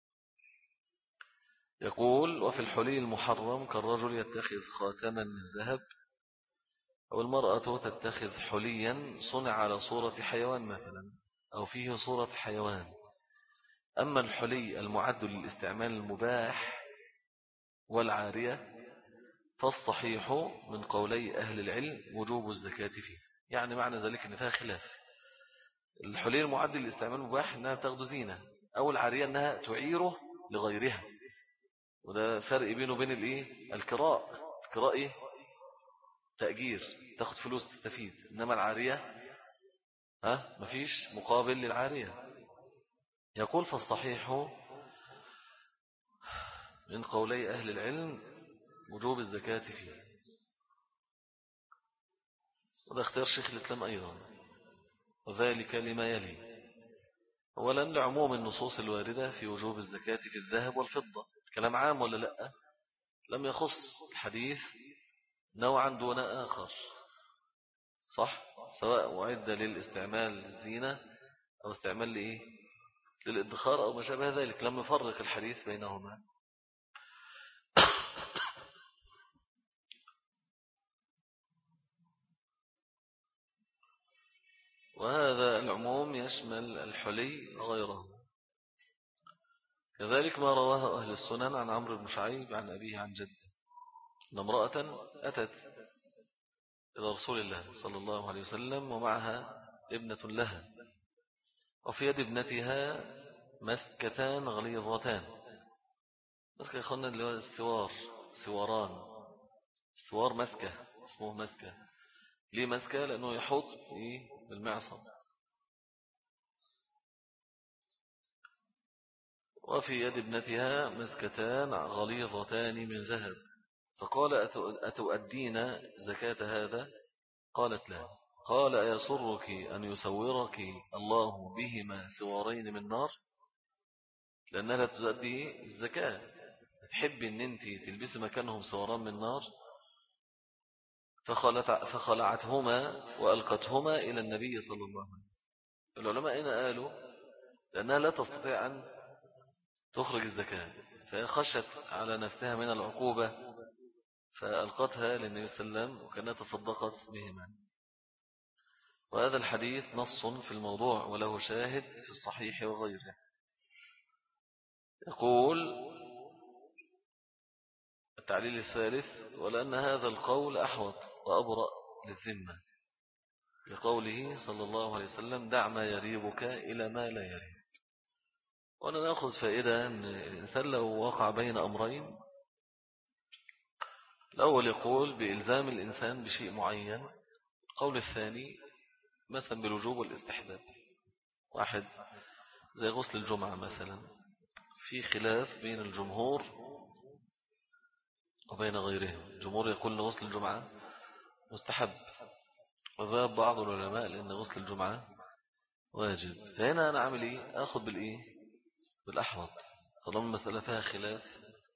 يقول وفي الحلي المحرم كالرجل يتخذ خاتما من ذهب، أو المرأة تتخذ حليا صنع على صورة حيوان مثلا أو فيه صورة حيوان. أما الحلي المعد للاستعمال المباح والعارية فالصحيح من قولي أهل العلم وجوب الزكاة فيه. يعني معنى ذلك أن فيها خلاف. الحلي المعد للاستعمال المباح أنها تاخد زينة، أو العارية أنها تعيره لغيرها، وده فرق بينه وبين الإيه؟ الكراء. الكراء إيه؟ تأجير، تاخد فلوس تستفيد، إنما العارية ها مفيش مقابل للعارية. يقول فالصحيح من قولي أهل العلم وجوب الزكاة فيه، وده اختيار شيخ الإسلام أيضا، وذلك لما يلي. أولا لعموم النصوص الواردة في وجوب الزكاة في الذهب والفضة. كلام عام ولا لا؟ لم يخص الحديث نوعا دون آخر، صح؟ سواء وعد للاستعمال الزينة أو استعمال لإيه؟ للإدخار أو ما شابه ذلك، لم يفرق الحديث بينهما. وهذا العموم يشمل الحلي وغيره. كذلك ما رواه أهل السنن عن عمرو بن شعيب عن أبيه عن جده أن امرأة أتت إلى رسول الله صلى الله عليه وسلم ومعها ابنة لها، وفي يد ابنتها مسكتان غليظتان. مسكة يخلنا اللي هو السوار، سواران، سوار مسكة، اسمه مسكة. ليه مسكة؟ لأنه يحوط بالمعصم. وفي يد ابنتها مسكتان غليظتان من ذهب، فقال أتؤدين زكاة هذا؟ قالت لا. قال أيسرك أن يسورك الله بهما سوارين من نار؟ لأنها لا تؤدي الزكاة، تحب أن أنت تلبس مكانهم سواران من نار، فخلعتهما وألقتهما إلى النبي صلى الله عليه وسلم. العلماء هنا قالوا لأنها لا تستطيع أن تخرج الزكاة، فخشت على نفسها من العقوبة فألقتها للنبي صلى الله عليه وسلم وكانت تصدقت بهما. وهذا الحديث نص في الموضوع وله شاهد في الصحيح وغيره. يقول التعليل الثالث ولأن هذا القول أحوط وأبرأ للذمة، لقوله صلى الله عليه وسلم دع ما يريبك إلى ما لا يريب. وأنا نأخذ فائدة أن الإنسان لو وقع بين أمرين، الأول يقول بإلزام الإنسان بشيء معين، القول الثاني مثلا بالوجوب والاستحباب. واحد زي غسل الجمعة مثلا، في خلاف بين الجمهور وبين غيرهم. الجمهور يقول أن غسل الجمعة مستحب، وذهب بعض العلماء لأن غسل الجمعة واجب. فهنا أنا أعمل إيه؟ أخذ بالإيه؟ بالأحوط. طالما المسألة فيها خلاف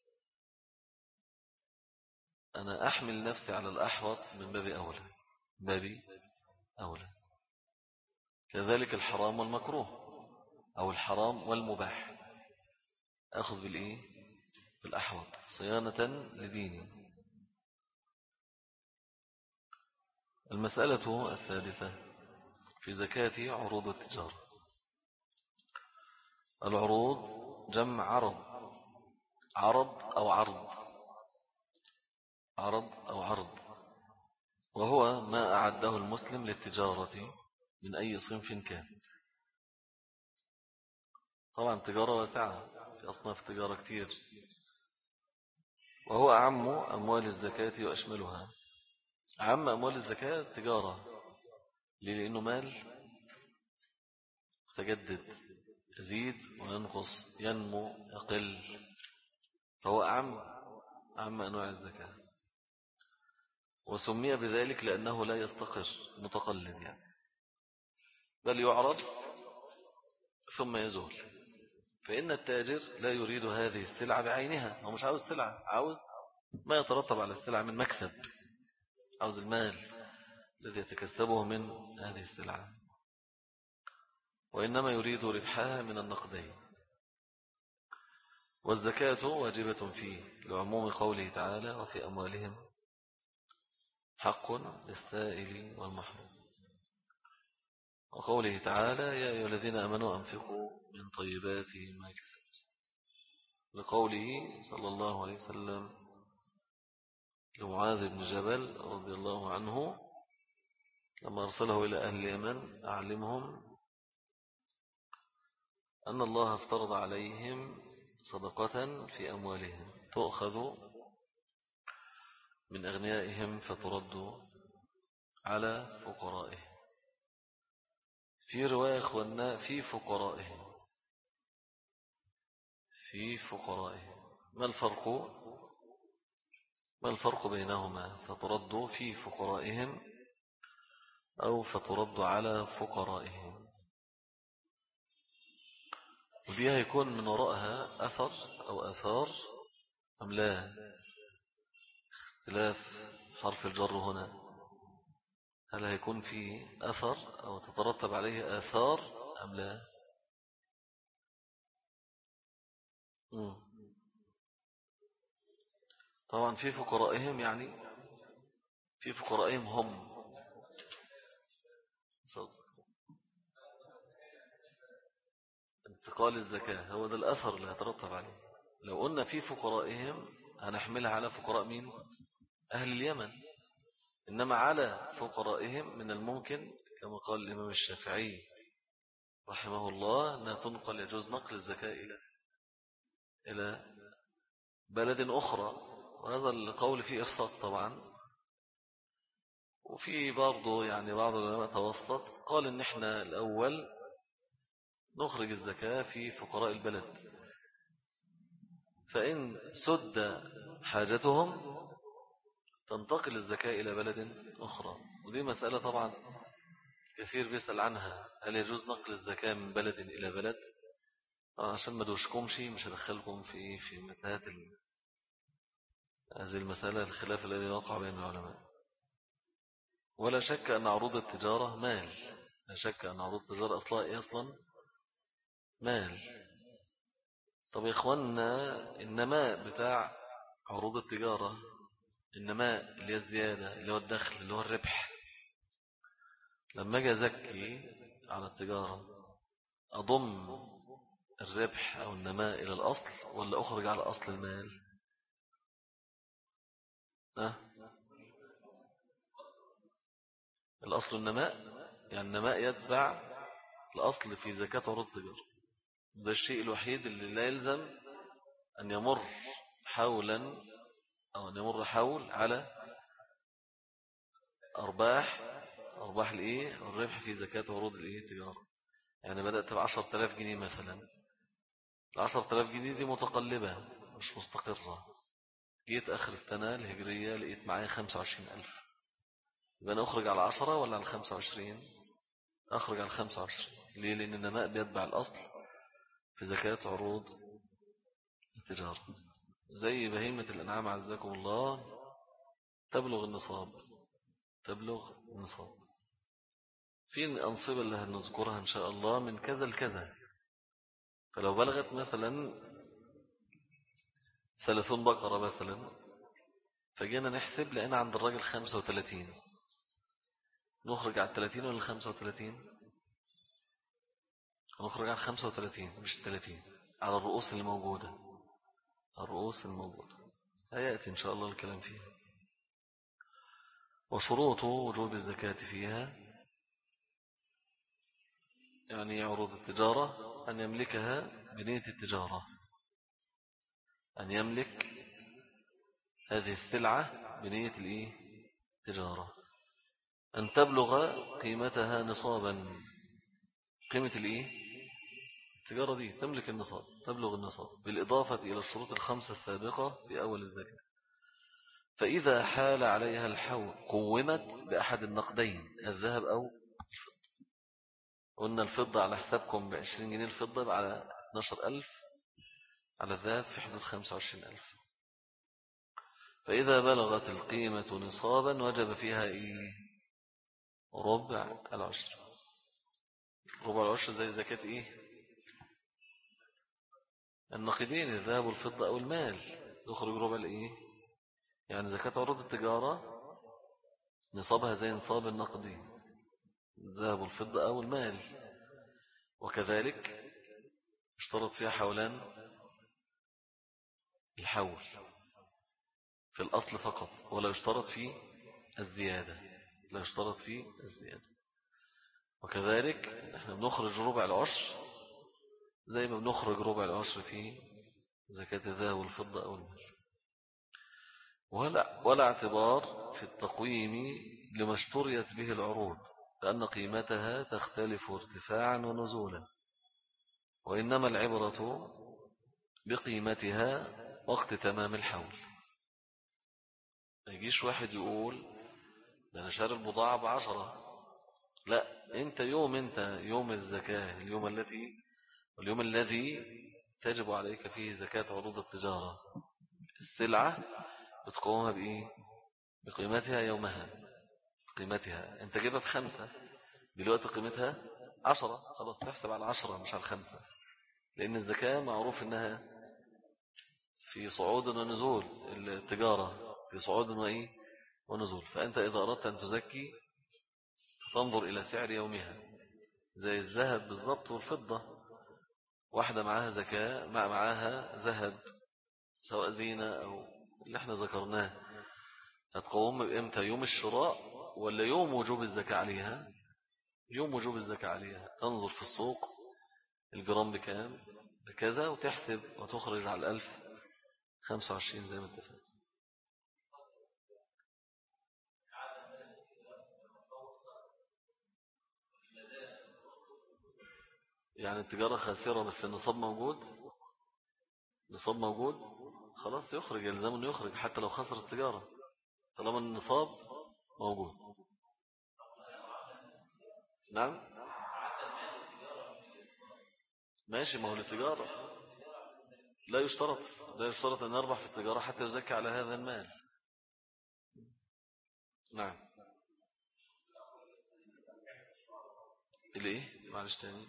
أنا أحمل نفسي على الأحوط من باب أولى، بابي أولى. كذلك الحرام والمكروه أو الحرام والمباح أخذ بالإيه؟ بالأحوط صيانة لديني. المسألة السادسة في زكاة عروض التجارة. العروض جمع عرض، عرض أو عرض، عرض أو عرض، وهو ما أعده المسلم للتجارة من أي صنف كان. طبعا تجارة واسعة، في أصناف تجارة كتير، وهو أعم أموال الزكاة وأشملها. أعم أموال الزكاة تجارة، لأنه مال تجدد، يزيد وينقص، ينمو يقل، فهو أعم أعم أنواع الزكاة، وسمي بذلك لأنه لا يستقر، متقلب يعني، بل يعرض ثم يزول. فإن التاجر لا يريد هذه السلعة بعينها، هو مش عاوز سلعة، عاوز ما يترتب على السلعة من مكسب، عاوز المال الذي يتكسبه من هذه السلعة، وإنما يريد ربحها من النقدين. والزكاة واجبة فيه لعموم قوله تعالى: وفي أموالهم حق للسائل والمحروم، وقوله تعالى: يا أيها الذين آمنوا أنفقوا من طيبات ما كسبت، لقوله صلى الله عليه وسلم لمعاذ بن جبل رضي الله عنه لما أرسله إلى أهل اليمن: أعلمهم أن الله افترض عليهم صدقة في أموالهم تؤخذ من أغنيائهم فترد على فقرائهم. في رواية أخوانا في فقرائهم، في فقرائهم. ما الفرق ما الفرق بينهما؟ فترد في فقرائهم أو فترد على فقرائهم. ودي هيكون من وراءها أثر أو أثار أم لا؟ اختلاف حرف الجر هنا، هل هيكون فيه أثر أو تترتب عليه آثار أم لا؟ مم. طبعا في فقرائهم، يعني في فقرائهم هم انتقال الزكاة، هو ده الأثر اللي هيترتب عليه. لو قلنا في فقرائهم هنحملها على فقراء مين؟ أهل اليمن. إنما على فقرائهم من الممكن كما قال الإمام الشافعي رحمه الله أنها تنقل، يجوز نقل الزكاة إلى إلى بلد أخرى، وهذا القول فيه إرفاق طبعا. وفي برضه يعني بعض العلماء توسط، قال إن إحنا الأول نخرج الزكاة في فقراء البلد، فإن سد حاجتهم تنتقل الزكاة إلى بلد أخرى. ودي مسألة طبعا كثير بيسأل عنها، هل يجوز نقل الزكاة من بلد إلى بلد؟ عشان ما دوشكمش مش هدخلكم في في متاهات هذه المسألة، الخلاف الذي وقع بين العلماء. ولا شك أن عروض التجارة مال، لا شك أن عروض التجارة أصلا إيه؟ أصلا مال. طب يا إخواننا، النماء بتاع عروض التجارة، النماء اللي هي الزيادة، اللي هو الدخل، اللي هو الربح، لما أجي أزكي على التجارة أضم الربح أو النماء إلى الأصل ولا أخرج على أصل المال؟ أه؟ الأصل النماء، يعني النماء يتبع الأصل في زكاة عروض التجارة. ده الشيء الوحيد اللي لا يلزم أن يمر حولا أو أن يمر حول على أرباح أرباح الإيه؟ الربح في زكاة عروض الإيه؟ التجارة. يعني بدأت بعشرة آلاف جنيه مثلا، العشرة آلاف جنيه دي متقلبة مش مستقرة، جيت آخر السنة الهجرية لقيت معايا خمسة وعشرين ألف، يبقى أنا أخرج على عشرة ولا على خمسة وعشرين؟ أخرج على خمسة وعشرين. ليه؟ لأن النماء بيتبع الأصل في زكاة عروض التجارة. زي بهيمة الأنعام عزكم الله، تبلغ النصاب، تبلغ النصاب. في الأنصبة اللي هنذكرها إن شاء الله من كذا لكذا، فلو بلغت مثلا ثلاثون بقرة مثلا، فجينا نحسب لقينا عند الراجل خمسة وثلاثين، نخرج على الثلاثين ولا الخمسة وثلاثين؟ نخرج على الخمسة وثلاثين مش الثلاثين، على الرؤوس الموجودة، الرؤوس الموجودة هيأتي إن شاء الله الكلام فيها. وشروط وجوب الزكاة فيها يعني عروض التجارة أن يملكها بنية التجارة، أن يملك هذه السلعة بنية الإيه؟ تجارة. أن تبلغ قيمتها نصابا، قيمة الإيه؟ التجارة دي تملك النصاب، تبلغ النصاب، بالإضافة إلى الشروط الخمسة السابقة في أول الزكاة. فإذا حال عليها الحول قومت بأحد النقدين، الذهب أو الفضة. قلنا الفضة على حسابكم بعشرين جنيه الفضة على اثناشر ألف، على الذهب في حدود خمسة وعشرين ألف. فإذا بلغت القيمة نصابا وجب فيها إيه؟ ربع العشر. ربع العشر زي زكاة إيه؟ النقدين، الذهب والفضة أو المال، يخرج ربع الإيه؟ يعني زكاة عروض التجارة نصابها زي نصاب النقدي، الذهب والفضة أو المال. وكذلك اشترط فيها حولان الحول في الأصل فقط، ولا يشترط فيه الزيادة، لا يشترط فيه الزيادة. وكذلك احنا بنخرج ربع العشر زي ما بنخرج ربع العشر في زكاة الذهب والفضة أو المال. ولا, ولا اعتبار في التقويم لما اشتريت به العروض، لأن قيمتها تختلف ارتفاعا ونزولا، وإنما العبرة بقيمتها وقت تمام الحول. ما يجيش واحد يقول ده أنا شاري البضاعة بعشرة، لا، انت يوم انت يوم الزكاة، اليوم التي واليوم الذي تجب عليك فيه زكاة عروض التجارة، السلعة بتقومها بإيه؟ بقيمتها يومها، قيمتها انت جيبها بخمسة، دلوقتي قيمتها عشرة، خلاص تحسب على عشرة مش على خمسة، لأن الزكاة معروف انها في صعود ونزول، التجارة في صعود وإيه؟ ونزول. فأنت إذا أردت أن تزكي تنظر إلى سعر يومها، زي الذهب بالضبط والفضة، واحدة معاها زكاة مع معاها ذهب سواء زينة أو اللي احنا ذكرناه، هتقوم بإمتى؟ يوم الشراء ولا يوم وجوب الزكاة عليها؟ يوم وجوب الزكاة عليها. تنظر في السوق الجرام بكام بكذا، وتحسب وتخرج على الألف خمسة وعشرين زي ما اتفقنا. يعني التجارة خاسرة بس النصاب موجود، نصاب موجود، خلاص يخرج، يلزم انه يخرج حتى لو خسر التجارة طالما النصاب موجود. نعم ماشي، ما هو التجارة لا يشترط، لا يشترط أن يربح في التجارة حتى يزكي على هذا المال. نعم. الايه؟ معلش تاني.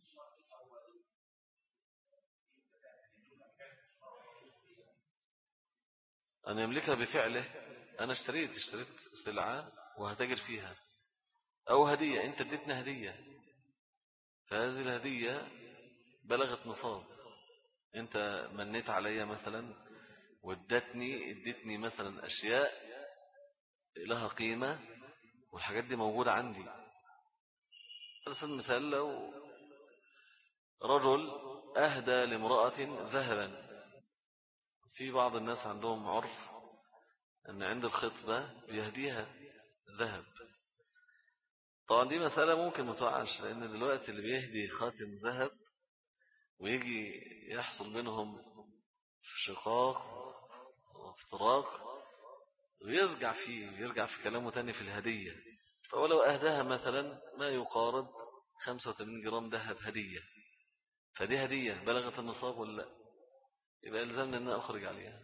أن يملكها بفعله، أنا اشتريت اشتريت سلعة وهتاجر فيها، أو هدية، أنت اديتني هدية، فهذه الهدية بلغت نصاب، أنت منيت عليا مثلا وادتني ادتني مثلا أشياء لها قيمة، والحاجات دي موجودة عندي. على سبيل المثال لو رجل أهدى لامرأة ذهبا، في بعض الناس عندهم عرف أن عند الخطبة بيهديها ذهب. طبعا دي مسألة ممكن متوقعش، لأن دلوقتي اللي بيهدي خاتم ذهب ويجي يحصل بينهم شقاق وافتراق ويرجع فيه يرجع في كلامه تاني في الهدية. فولو أهداها مثلا ما يقارب خمسة وثمانين جرام ذهب هدية، فدي هدية بلغت النصاب ولا لا؟ يبقى إلزامنا أن أخرج عليها.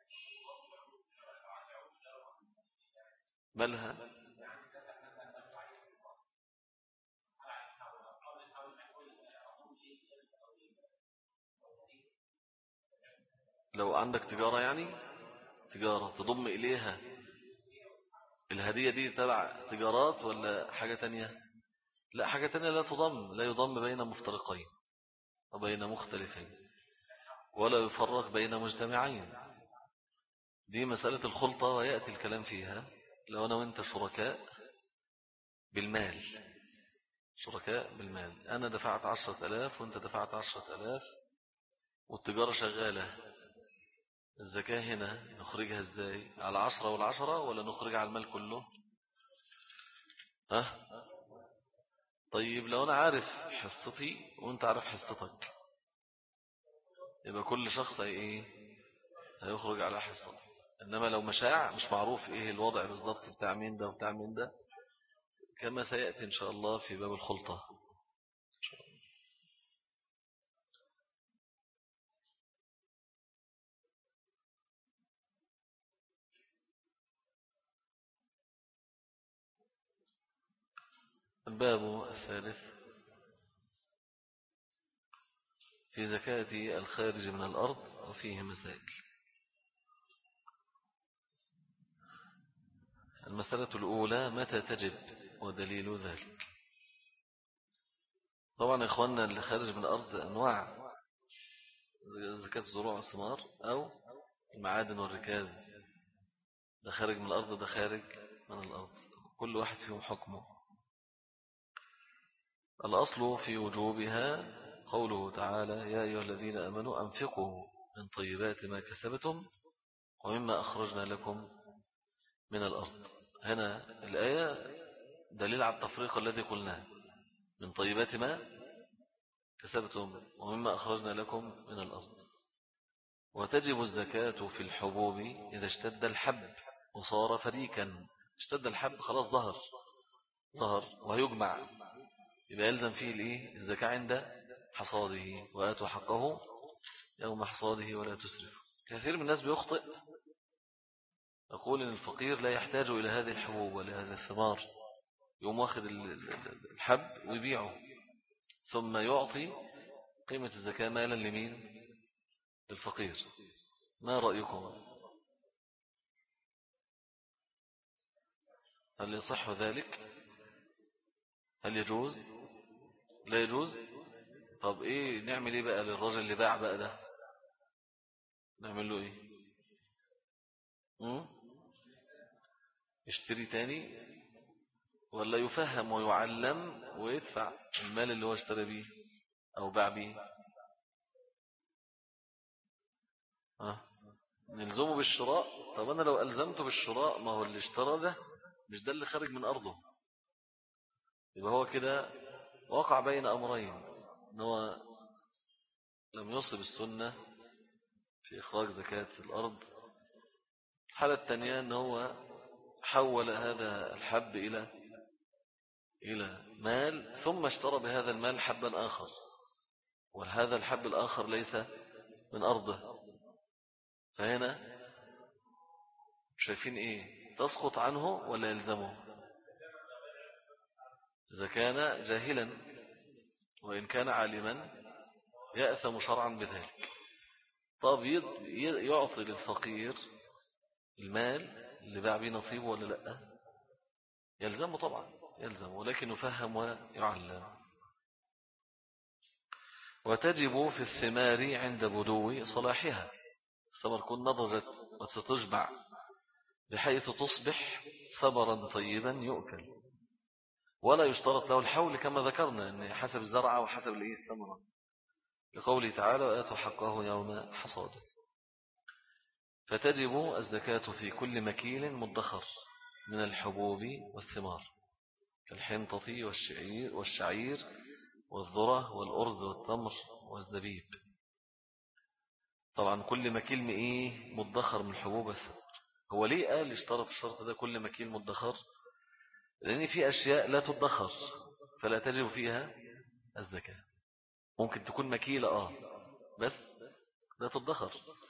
مالها؟ لو عندك تجارة، يعني تجارة تضم إليها الهدية دي تبع تجارات ولا حاجة تانية؟ لا، حاجة تانية لا تضم، لا يضم بين مفترقين وبين مختلفين، ولا يفرق بين مجتمعين. دي مسألة الخلطة ويأتي الكلام فيها. لو أنا وإنت شركاء بالمال، شركاء بالمال، أنا دفعت عشرة ألاف وإنت دفعت عشرة ألاف والتجارة شغالة، الزكاة هنا نخرجها ازاي؟ على عشرة والعشرة ولا نخرجها على المال كله؟ ها؟ طيب لو أنا عارف حصتي وإنت عارف حصتك، يبقى كل شخص ايه هيخرج على حصته. إنما لو مشاع مش معروف إيه الوضع بالضبط بتاع مين ده وبتاع مين ده، كما سيأتي إن شاء الله في باب الخلطة. الباب الثالث في زكاة الخارج من الأرض وفيه مسائل. المسألة الأولى متى تجب ودليل ذلك. طبعا يا إخواننا اللي خارج من الأرض أنواع، زكاة الزروع والثمار أو المعادن والركاز، ده خارج من الأرض ده خارج من الأرض، كل واحد فيهم حكمه. الأصل في وجوبها قوله تعالى يا أيها الذين أمنوا أنفقوا من طيبات ما كسبتم ومما أخرجنا لكم من الأرض. هنا الآية دليل على التفريق الذي قلناه، من طيبات ما كسبتم ومما أخرجنا لكم من الأرض. وتجب الزكاة في الحبوب إذا اشتد الحب وصار فريكا. اشتد الحب خلاص ظهر ظهر وهيجمع، يبقى يلزم فيه الإيه؟ الزكاة عند حصاده، وآتوا حقه يوم حصاده ولا تسرف. كثير من الناس بيخطئ، يقول إن الفقير لا يحتاج إلى هذه الحبوب ولا هذه الثمار، يوم واخد الحب ويبيعه ثم يعطي قيمة الزكاة مالا لمين؟ للفقير. ما رأيكم؟ هل يصح ذلك؟ هل يجوز؟ لا يجوز. طب ايه نعمل ايه بقى للراجل اللي باع بقى ده؟ نعمل له ايه؟ م? يشتري تاني ولا يفهم ويعلم ويدفع المال اللي هو اشترى بيه او باع بيه؟ ها؟ نلزمه بالشراء. طب انا لو ألزمته بالشراء، ما هو اللي اشترى ده مش ده اللي خارج من أرضه، يبقى هو كده وقع بين أمرين، ان هو لم يصب السنة في إخراج زكاة الأرض. الحالة الثانية ان هو حول هذا الحب إلى إلى مال ثم اشترى بهذا المال حبا آخر، وهذا الحب الآخر ليس من أرضه. فهنا شايفين إيه؟ تسقط عنه ولا يلزمه؟ إذا كان جاهلا، وإن كان عالما يأثم شرعا بذلك. طب يعطي للفقير المال اللي باع به نصيبه ولا لا؟ يلزمه طبعا، يلزمه، ولكن يفهم ويعلم. وتجب في الثمار عند بدو صلاحها. الثمر كن نضجت وستشبع بحيث تصبح ثمرا طيبا يؤكل، ولا يشترط له الحول كما ذكرنا ان حسب الزرعة وحسب الايه الثمرة، لقوله تعالى وآتوا حقه يوم حصاده. فتجب الزكاة في كل مكيل مدخر من الحبوب والثمار كالحنطة والشعير والشعير والذرة والأرز والتمر والزبيب. طبعا كل مكيل ايه مدخر من الحبوب والثمار. هو ليه قال اشترط الشرط ده كل مكيل مدخر؟ لأن في أشياء لا تدخر فلا تجب فيها الزكاة. ممكن تكون مكيلة آه بس لا تدخر،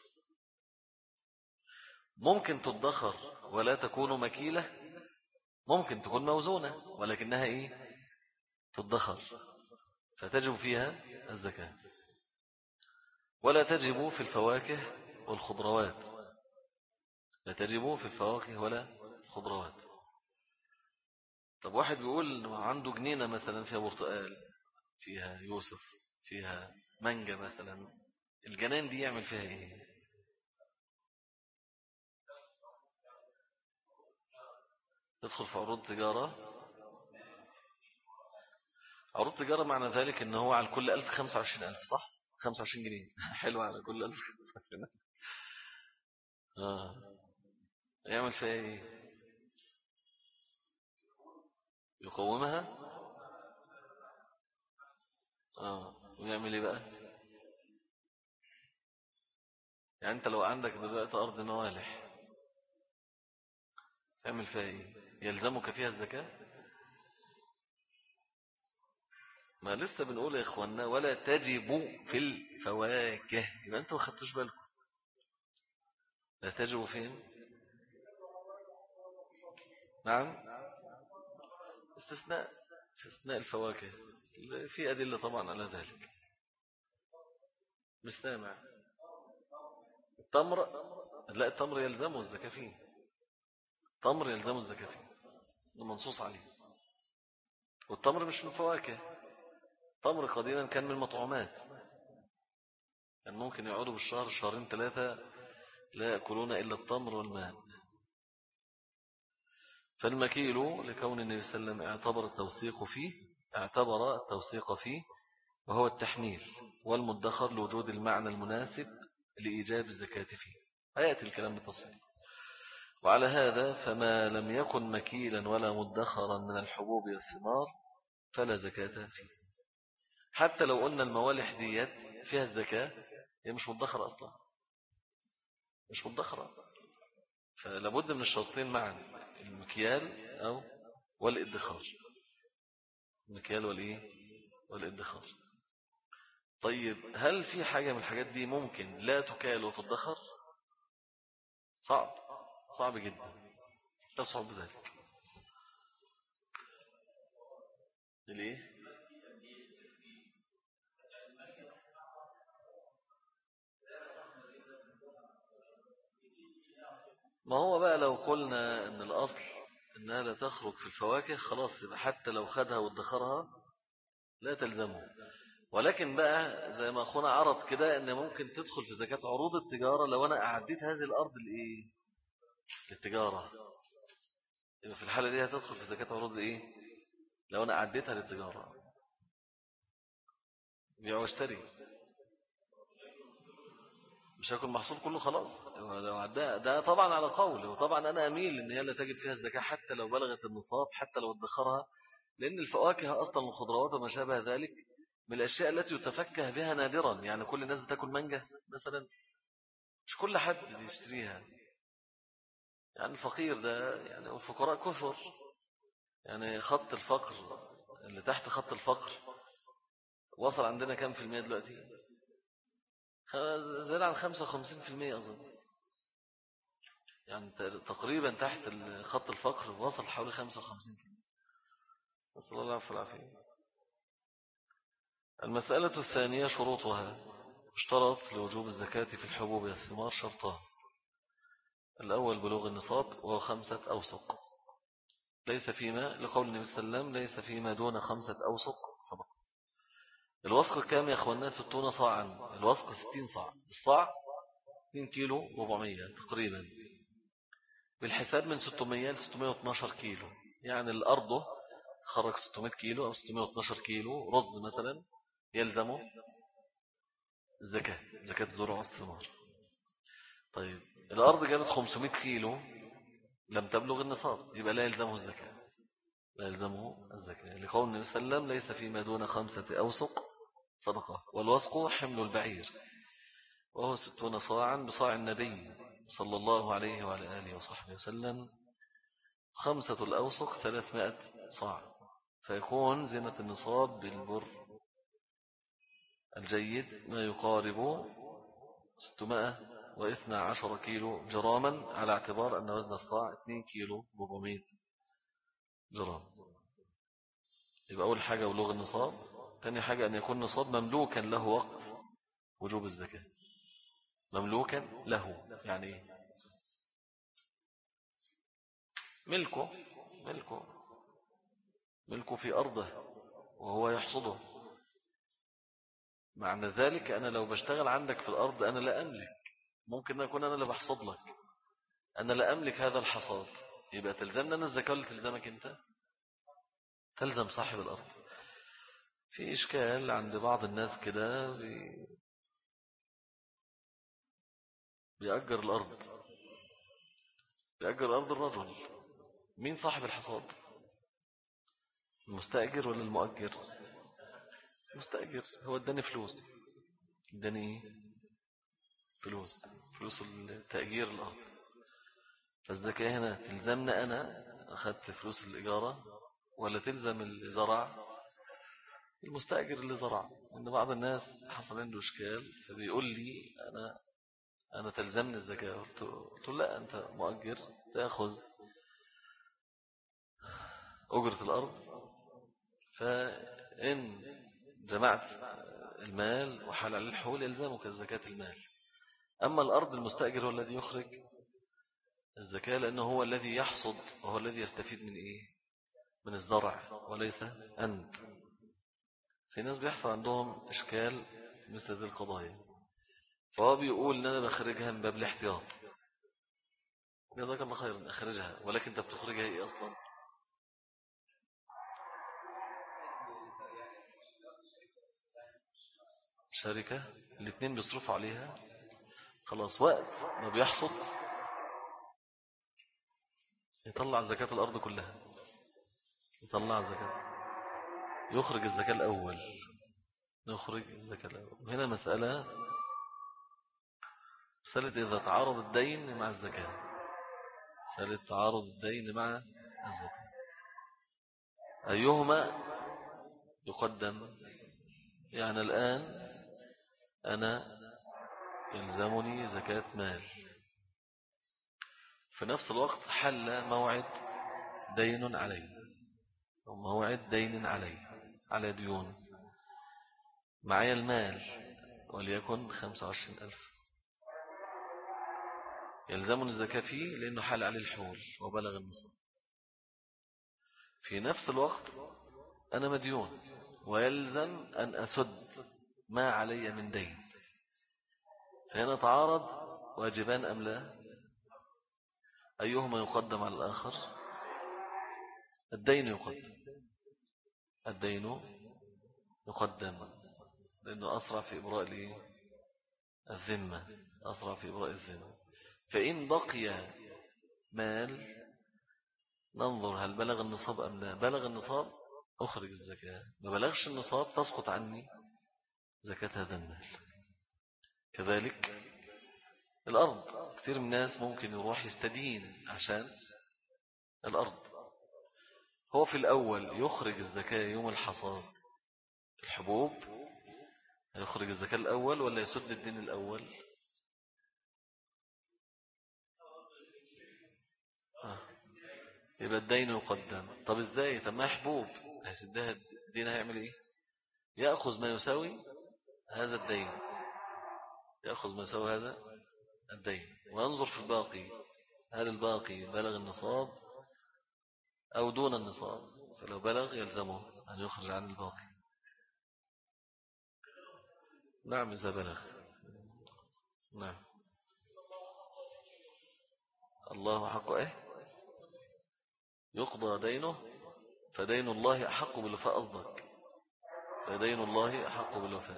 ممكن تدخر ولا تكون مكيلة، ممكن تكون موزونة ولكنها إيه تدخر فتجب فيها الزكاة. ولا تجب في الفواكه والخضروات، لا تجب في الفواكه ولا الخضروات. واحد بيقول عنده جنينة مثلا فيها برتقال، فيها يوسف، فيها مانجا مثلا، الجنان دي يعمل فيها ايه؟ تدخل في عروض تجارة. عروض تجارة معنى ذلك ان هو على كل ألف خمسة وعشرين ألف، صح؟ خمسة وعشرين جنيه حلو على كل ألف خمسة وعشرين ألف. آه. يعمل فيها ايه؟ يقومها. اه ويعمل ايه بقى؟ يعني انت لو عندك دلوقتي ارض نوالح تعمل فيها ايه؟ يلزمك فيها الزكاة؟ ما لسه بنقول يا اخوانا ولا تجب في الفواكه، يبقى انتوا ما خدتوش بالكم. لا تجب فين؟ نعم، استثناء، استثناء الفواكه. في أدلة طبعا على ذلك. مستمع. التمر، لا التمر يلزمه الزكاة فيه، التمر يلزمه الزكاة فيه، ده منصوص عليه. والتمر مش من فواكه، التمر قديما كان من المطعومات، كان ممكن يقعدوا بالشهر شهرين ثلاثة لا يأكلون إلا التمر والماء. فالمكيل لكون النبي صلى الله عليه وسلم اعتبر التوثيق فيه، اعتبر التوثيق فيه وهو التحميل والمدخر لوجود المعنى المناسب لإيجاب الزكاة فيه، هيأتي الكلام بالتفصيل. وعلى هذا فما لم يكن مكيلا ولا مدخرا من الحبوب والثمار فلا زكاة فيه. حتى لو قلنا الموالح ديت فيها الزكاة، هي مش مدخرة أصلا، مش مدخرة، فلابد من الشرطين معا، المكيال أو والإدخار، المكيال والإيه والإدخار. طيب هل في حاجة من الحاجات دي ممكن لا تكال وتدخر؟ صعب، صعب جدا، تصعب ذلك. ليه؟ ما هو بقى لو قلنا ان الاصل انها لا تخرج في الفواكه خلاص، يبقى حتى لو خدها وادخرها لا تلزمه. ولكن بقى زي ما اخونا عرض كده ان ممكن تدخل في زكاة عروض التجارة لو انا اعديت هذه الارض لايه، للتجارة، يبقى في الحالة دي هتدخل في زكاة عروض ايه، لو انا اعديتها للتجارة، بيع واشتري، مش هيكون محصول كله خلاص. ده, ده طبعا على قول، وطبعا انا اميل ان هي لا تجد فيها الزكاة حتى لو بلغت النصاب، حتى لو ادخرها، لان الفواكه اصلا والخضروات وما شابه ذلك من الاشياء التي يتفكه بها نادرا. يعني كل الناس بتاكل مانجا مثلا، مش كل حد بيشتريها، يعني الفقير ده يعني، والفقراء كثر، يعني خط الفقر اللي تحت خط الفقر وصل عندنا كم في المية دلوقتي؟ زاد عن خمسة وخمسين في المية أظن، يعني تقريبا تحت خط الفقر وصل حوالي خمسة وخمسين في المية. نسأل الله العفو والعافية. المسألة الثانية شروطها. اشترط لوجوب الزكاة في الحبوب والثمار شرطان: الأول بلوغ النصاب وهو خمسة أوسق، ليس فيما، لقول النبي صلى الله عليه وسلم ليس فيما دون خمسة أوسق صدق. الوسق كام يا أخوانا؟ ستون صاعا، الوسق ستين صاع، الصاع اثنين كيلو أربعمية تقريبا، بالحساب من ستمية ل ستمية واثناشر كيلو، يعني الأرض خرج ستمية كيلو أو ستمية واثناشر كيلو رز مثلا، يلزمه الزكاة، زكاة الزرع والثمار. طيب الأرض جابت خمسمية كيلو لم تبلغ النصاب، يبقى لا يلزمه الزكاة، لا يلزمه الزكاة، لقول النبي صلى الله عليه وسلم ليس فيما دون خمسة أوسق صدقة. والوسق حمل البعير وهو ستون صاعا بصاع النبي صلى الله عليه وعلى آله وصحبه وسلم. خمسة الأوسق ثلاثمائة صاع، فيكون زينة النصاب بالبر الجيد ما يقارب ستمائة واثنى عشر كيلو جراما، على اعتبار أن وزن الصاع اثنين كيلو أربعمائة جرام. يبقى أول حاجة بلوغ النصاب، ثاني حاجة أن يكون نصاب مملوكا له وقت وجوب الزكاة، مملوكا له يعني إيه؟ ملكه، ملكه ملكه في أرضه وهو يحصده. معنى ذلك أنا لو بشتغل عندك في الأرض أنا لا أملك، ممكن أكون أنا اللي بحصد لك، أنا لا أملك هذا الحصاد، يبقى تلزمنا أنا الزكاة اللي تلزمك أنت؟ تلزم صاحب الأرض. في إشكال عند بعض الناس كده بي... بيأجر الأرض، بيأجر أرض الرجل. مين صاحب الحصاد؟ المستأجر ولا المؤجر؟ مستأجر. هو اداني فلوس، اداني فلوس، فلوس تأجير الأرض. فالزكاة هنا تلزمنا أنا أخذت فلوس الإجارة ولا تلزم الزراع المستأجر اللي زرع؟ إن بعض الناس حصل عنده إشكال فبيقول لي أنا أنا تلزمني الزكاة. قلت له لا، أنت مؤجر تأخذ أجرة الأرض، فإن جمعت المال وحال على الحول يلزمك الزكاة المال. أما الأرض المستأجر هو الذي يخرج الزكاة، لأنه هو الذي يحصد وهو الذي يستفيد من إيه؟ من الزرع وليس أنت. في ناس بيحصل عندهم إشكال مثل هذه القضايا، فهو بيقول أن أنا بخرجها من باب الاحتياط. جزاك الله خيرا، أخرجها، ولكن أنت بتخرجها إيه أصلا؟ شركة، الاثنين بيصرفوا عليها. خلاص وقت ما بيحصد يطلع زكاة الأرض كلها، يطلع زكاة، يخرج الزكاة الأول، نخرج الزكاة الأول. هنا مسألة مسألة إذا تعارض الدين مع الزكاة، مسألة تعارض الدين مع الزكاة، أيهما يقدم؟ يعني الآن أنا يلزمني زكاة مال، في نفس الوقت حل موعد دين علي، أو موعد دين علي، على ديون، معي المال وليكن خمسة وعشرين ألف، يلزمني الزكاة فيه لأنه حال عليه الحول وبلغ النصاب. في نفس الوقت أنا مديون ويلزم أن أسد ما علي من دين، فهنا تعارض واجبان أم لا؟ أيهما يقدم على الآخر؟ الدين يقدم، الدين يقدم لأنه أسرع في إبراء الذمة، أسرع في إبراء الذمة. فإن بقي مال ننظر هل بلغ النصاب أم لا. بلغ النصاب أخرج الزكاة، ما بلغش النصاب تسقط عني زكاة هذا المال. كذلك الأرض، كثير من الناس ممكن يروح يستدين عشان الأرض، هو في الأول يخرج الزكاة يوم الحصاد الحبوب، يخرج الزكاة الأول ولا يسد الدين الأول؟ آه. يبقى الدين يقدم. طب ازاي؟ طب ما حبوب هيسدها الدين، هيعمل ايه؟ يأخذ ما يساوي هذا الدين، يأخذ ما يساوي هذا الدين وينظر في الباقي، هل الباقي بلغ النصاب أو دون النصاب؟ فلو بلغ يلزمه أن يخرج عن الباقي. نعم إذا بلغ. نعم. الله حق إيه؟ يقضى دينه، فدين الله أحق بالوفاء أصدق، فدين الله أحق بالوفاء.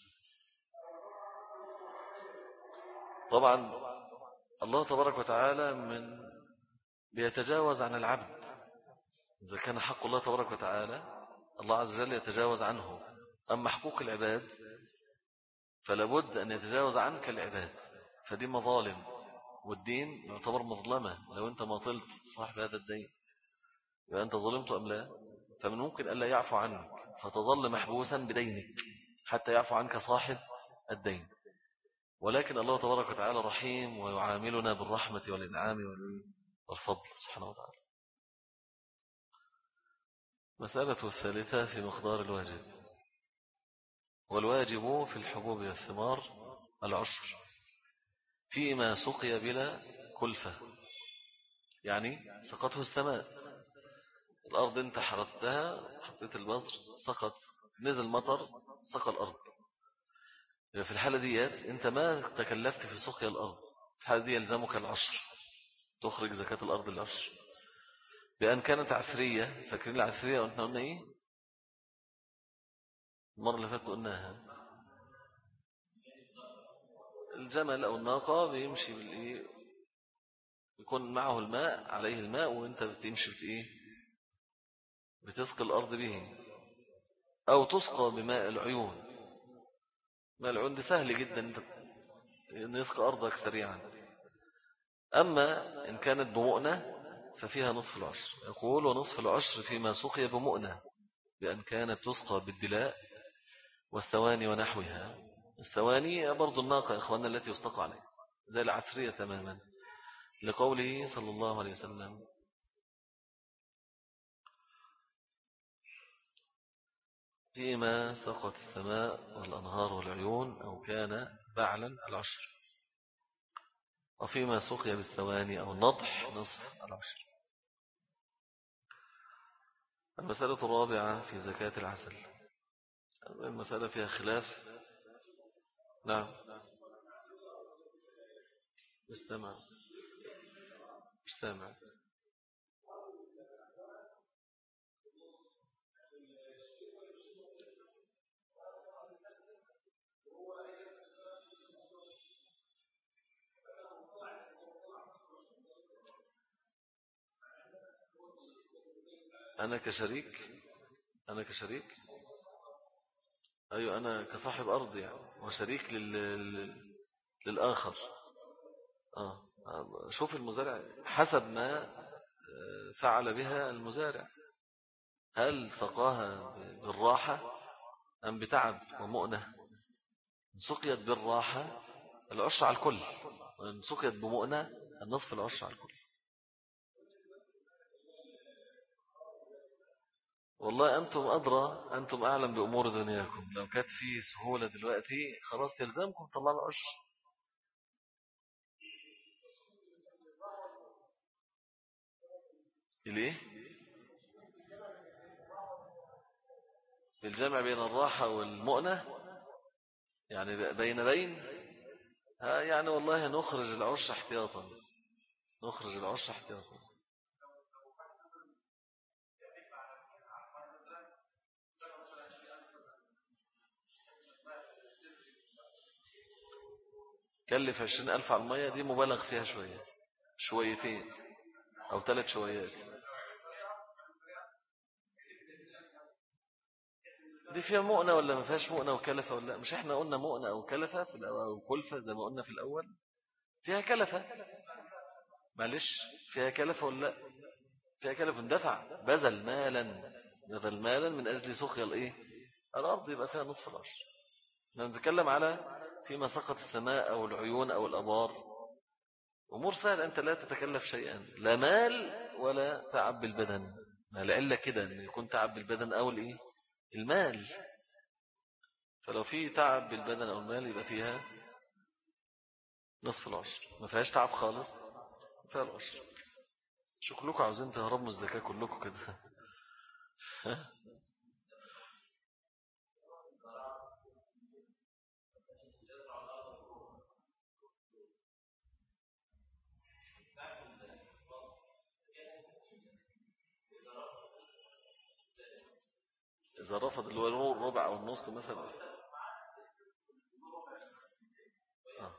طبعا الله تبارك وتعالى من بيتجاوز عن العبد، إذا كان حق الله تبارك وتعالى الله عز وجل يتجاوز عنه، أما حقوق العباد فلابد أن يتجاوز عنك العباد، فدي مظالم، والدين يعتبر مظلمة. لو أنت ما طلت صاحب هذا الدين يبقى أنت ظلمت أم لا؟ فمن ممكن ألا يعفو عنك فتظل محبوسا بدينك حتى يعفو عنك صاحب الدين. ولكن الله تبارك وتعالى رحيم ويعاملنا بالرحمة والإنعام والفضل سبحانه وتعالى. مسألة الثالثة في مقدار الواجب. والواجب في الحبوب والثمار العشر فيما سقي بلا كلفة، يعني سقته السماء. الأرض أنت حرثتها، حطيت البذر، سقط، نزل مطر، سقى الأرض. في الحالة ديت أنت ما تكلفت في سقيا الأرض، في الحالة دي يلزمك العشر، تخرج زكاة الأرض العشر. بأن كانت عثرية، فاكرين العثرية قلنا قلنا إيه المرة اللي فاتت؟ قلناها الجمل أو الناقة بيمشي بالإيه، يكون معه الماء، عليه الماء، وانت بتمشي بت إيه، بتسقي الأرض به، أو تسقى بماء العيون. ماء العيون دي سهل جدا انت أن يسقى أرضك سريعا. أما إن كانت بمؤنة ففيها نصف العشر. يقول ونصف العشر فيما سقي بمؤنة، بأن كانت تسقى بالدلاء والثواني ونحوها. الثواني برضو الناقة يا إخواننا التي يستقى عليها، زي العثرية تماما، لقوله صلى الله عليه وسلم فيما سقط السماء والأنهار والعيون أو كان بعلا العشر، وفيما سقي بالثواني أو النضح نصف العشر. المسألة الرابعة في زكاة العسل. المسألة فيها خلاف. نعم استمع استمع أنا كشريك، أنا كشريك أيوة، أنا كصاحب أرض يعني، وشريك لل... للآخر. آه. شوف المزارع حسب ما آه، فعل بها المزارع، هل سقاها بالراحة أم بتعب ومؤنة؟ إن سقيت بالراحة العشر على الكل، وإن سقيت بمؤنة النصف العشر على الكل. والله أنتم أدرى، أنتم أعلم بأمور دنياكم. لو كانت في سهولة دلوقتي خلاص يلزمكم طلع العشر. ليه؟ بالجمع بين الراحة والمؤنة، يعني بين بين ها، يعني والله نخرج العشر احتياطا، نخرج العشر احتياطا. كلف عشرين ألف على المية دي مبالغ فيها شوية، شويتين أو ثلاث شويات. دي فيها مؤنة ولا ما فيهاش مؤنة وكلفة ولا لا؟ مش احنا قلنا مؤنة أو كلفة في الأول أو كلفة زي ما قلنا في الأول؟ فيها كلفة، معلش، فيها كلفة ولا لا؟ فيها كلفة، دفع بذل مالا، بذل مالا من أجل سقيا الإيه الأرض، يبقى فيها نصف العشر. نتكلم على فيما سقط السماء أو العيون أو الأبار، أمور سهلة، أنت لا تتكلف شيئا، لا مال ولا تعب بالبدن. ما لعلة كده أن يكون تعب بالبدن أو الإيه المال. فلو في تعب بالبدن أو المال يبقى فيها نصف العشر، ما فيهاش تعب خالص فيها العشر. شكلكم عاوزين تهربوا الزكاة كلكم كده. إذا رفض اللي هو الربع أو النص مثلا. آه.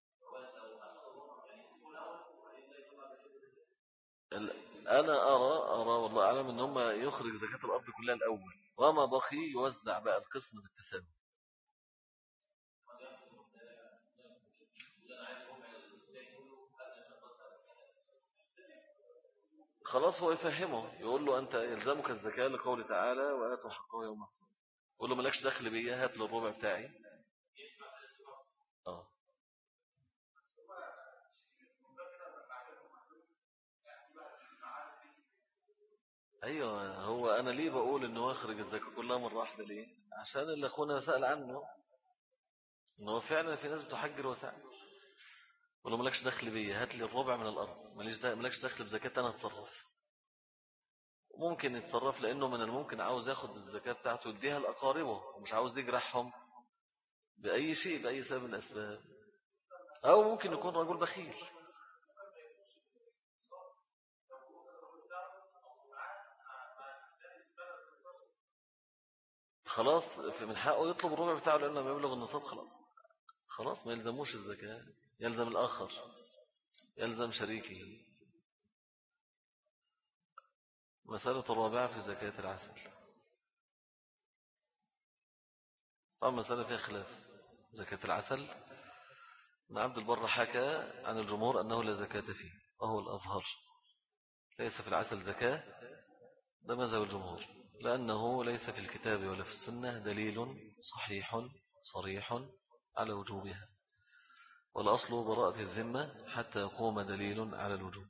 أنا أرى أرى والله أعلم أن هم يخرج زكاة الأرض كلها الأول، وما بقي يوزع بقى القسم بالتساوي. خلاص هو يفهمه، يقول له أنت يلزمك الزكاة لقول تعالى وآتوا حقه يوم حصاد. يقول له مالكش دخل بيا، هات للربع بتاعي. آه. أيوة، هو أنا ليه بقول إنه يخرج الزكاة كلها مرة واحدة؟ ليه؟ عشان اللي أخونا سأل عنه، إنه فعلا في ناس بتحجر وسعي. يقول له مالكش دخل بيا، هات لي الربع من الأرض، ماليش دخل، مالكش دخل بزكاة، أنا أتصرف. ممكن يتصرف لأنه من الممكن عاوز ياخد الزكاة بتاعته يديها لأقاربه ومش عاوز يجرحهم بأي شيء بأي سبب من الأسباب، أو ممكن يكون رجل بخيل. خلاص من حقه يطلب الربع بتاعه لأنه لما يبلغ النصاب خلاص خلاص ما يلزموش الزكاة، يلزم الآخر، يلزم شريكه. مسألة الرابعة في زكاة العسل. طبعا مسألة فيها خلاف. زكاة العسل ابن عبد البر حكى عن الجمهور أنه لا زكاة فيه وهو الأظهر، ليس في العسل زكاة، ده مذهب الجمهور، لأنه ليس في الكتاب ولا في السنة دليل صحيح صريح على وجوبها، والأصل براءة الذمة حتى يقوم دليل على الوجوب.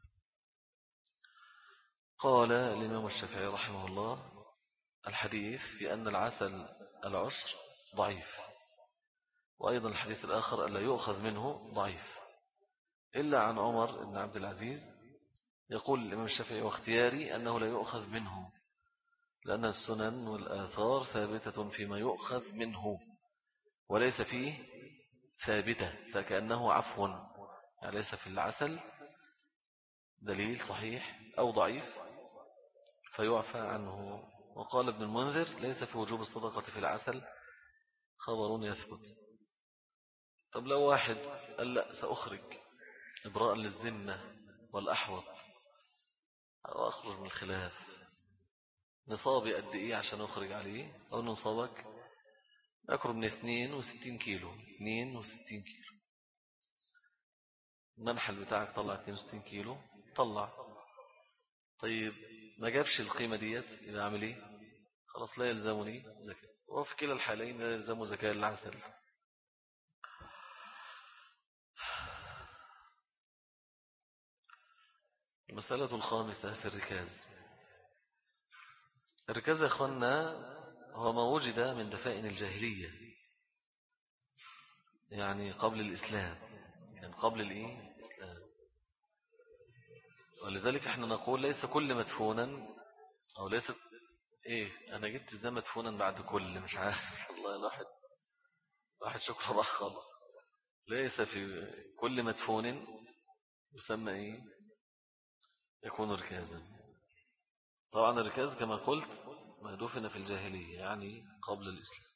قال الإمام الشافعي رحمه الله: الحديث في أن العسل العشر ضعيف، وأيضا الحديث الآخر ألا يؤخذ منه ضعيف، إلا عن عمر بن عبد العزيز. يقول الإمام الشافعي: واختياري أنه لا يؤخذ منه، لأن السنن والآثار ثابتة فيما يؤخذ منه وليس فيه ثابتة، فكأنه عفو، يعني ليس في العسل دليل صحيح أو ضعيف فيعفى عنه. وقال ابن المنذر: ليس في وجوب الصدقة في العسل خبر يثبت. طب لو واحد قال لا سأخرج إبراء للذمة والأحوط أو أخرج من الخلاف، نصابي قد إيه عشان أخرج عليه؟ أو نصابك أقرب من اثنين وستين كيلو، اثنين وستين كيلو، المنحل بتاعك طلع اثنين وستين كيلو، طلع. طيب ما جابش القيمة ديت، يبقى أعمل إيه؟ خلاص لا يلزمني زكاة، وفي كلا الحالين لا يلزم زكاة العسل. المسألة الخامسة في الركاز. الركاز يا أخوانا هو ما وجد من دفائن الجاهلية، يعني قبل الإسلام، يعني قبل الإيه؟ الإسلام. ولذلك احنا نقول ليس كل مدفونا، أو ليس إيه، أنا جبت ازاي مدفونا بعد كل، مش عارف والله الواحد واحد شكرا راح خالص. ليس في كل مدفون يسمى إيه؟ يكون ركازا. طبعا الركاز كما قلت ما دفن في الجاهلية، يعني قبل الإسلام.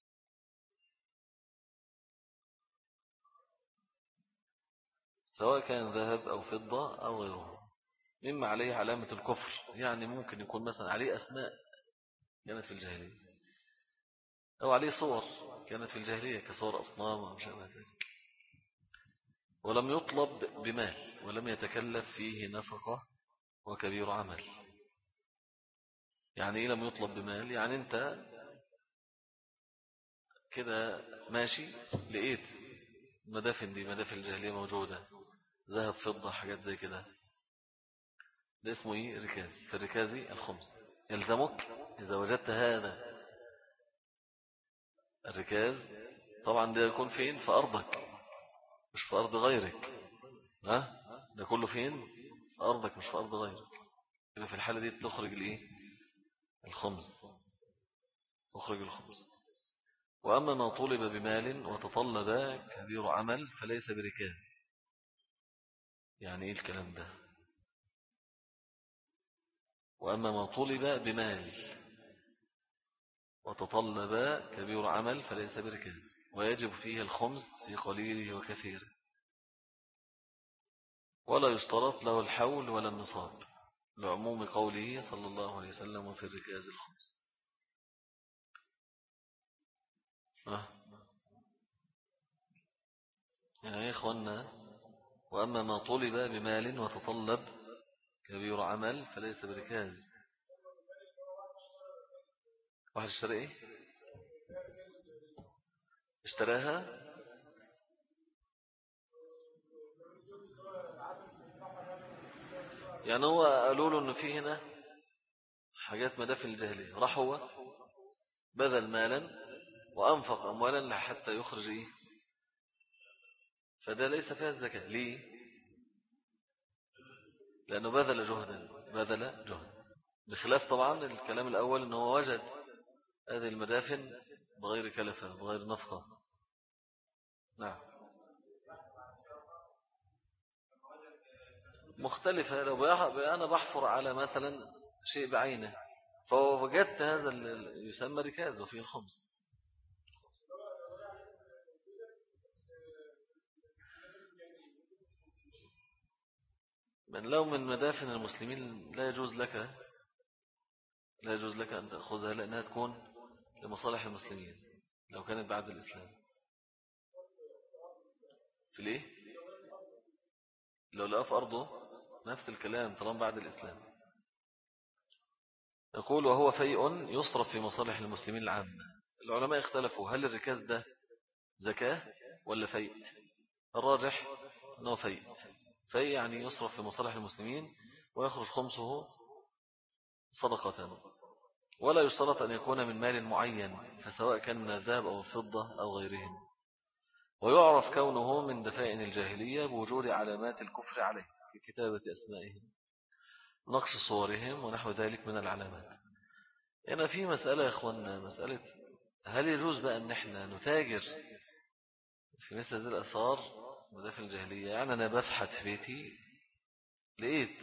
سواء كان ذهب أو فضة أو غيره، مما عليه علامة الكفر، يعني ممكن يكون مثلا عليه أسماء كانت في الجاهلية، أو عليه صور كانت في الجاهلية كصور أصنام أو شابه ذلك، ولم يطلب بمال ولم يتكلف فيه نفقة وكبير عمل. يعني إيه لم يطلب بمال؟ يعني أنت كده ماشي لقيت مدافن، دي مدافن الجاهلية موجودة، ذهب فضة حاجات زي كده، ده اسمه ايه؟ ركاز. في الركاز الخمس يلزمك إذا وجدت هذا الركاز، طبعا ده يكون فين؟ في أرضك مش في أرض غيرك، ها؟ ده كله فين؟ في أرضك مش في أرض غيرك. يبقى في الحالة دي تخرج الايه؟ الخمس، تخرج الخمس. وأما ما طلب بمال وتطلب كبير عمل فليس بركاز. يعني ايه الكلام ده؟ وأما ما طلب بمال وتطلب كبير عمل فليس بركاز، ويجب فيه الخمس في قليله وكثيره، ولا يشترط له الحول ولا النصاب، لعموم قوله صلى الله عليه وسلم في الركاز الخمس. أه. يعني يا إخوانا: وأما ما طلب بمال وتطلب كبير عمل فليس بركاز. واحد اشترى ايه؟ اشتراها. يعني هو قالوا له ان في هنا حاجات مدافن الجاهلية، راح هو بذل مالا وأنفق أموالا حتى يخرج إيه؟ فده ليس فيها الزكاة. ليه؟ لأنه بذل جهدا، بذل جهدا بخلاف طبعا الكلام الأول أنه وجد هذه المدافن بغير كلفة بغير نفقة. نعم مختلفة. لو أنا بحفر على مثلا شيء بعينه فوجدت هذا يسمى ركاز وفيه الخمس. من لو من مدافن المسلمين لا يجوز لك لا يجوز لك أن تأخذها لأنها تكون لمصالح المسلمين لو كانت بعد الإسلام. في ليه لو لقى في أرضه نفس الكلام طالما بعد الإسلام. يقول وهو فيء يصرف في مصالح المسلمين العامة. العلماء اختلفوا هل الركاز ده زكاة ولا فيء. الراجح أنه فيء. فيء يعني يصرف في مصالح المسلمين ويخرج خمسه صدقة. ولا يشترط أن يكون من مال معين فسواء كان من الذهب أو الفضة أو غيرهم. ويعرف كونه من دفائن الجاهلية بوجود علامات الكفر عليه في كتابة أسمائهم نقش صورهم ونحو ذلك من العلامات. هنا في مسألة يا إخواننا مسألة هل يجوز بقى أن احنا نتاجر في مثل هذه الأثار مدافن الجاهلية. يعني أنا بفحت في بيتي لقيت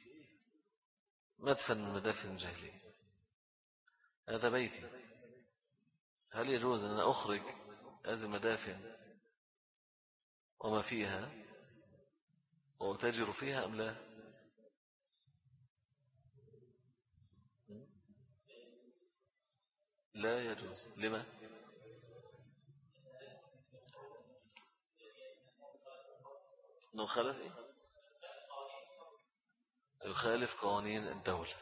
مدفن من مدافن الجاهلية هذا بيتي هل يجوز أن أنا أخرج هذه المدافن وما فيها وأتاجر فيها أم لا. لا يجوز. لما نخالف إيه؟ يخالف قوانين الدولة.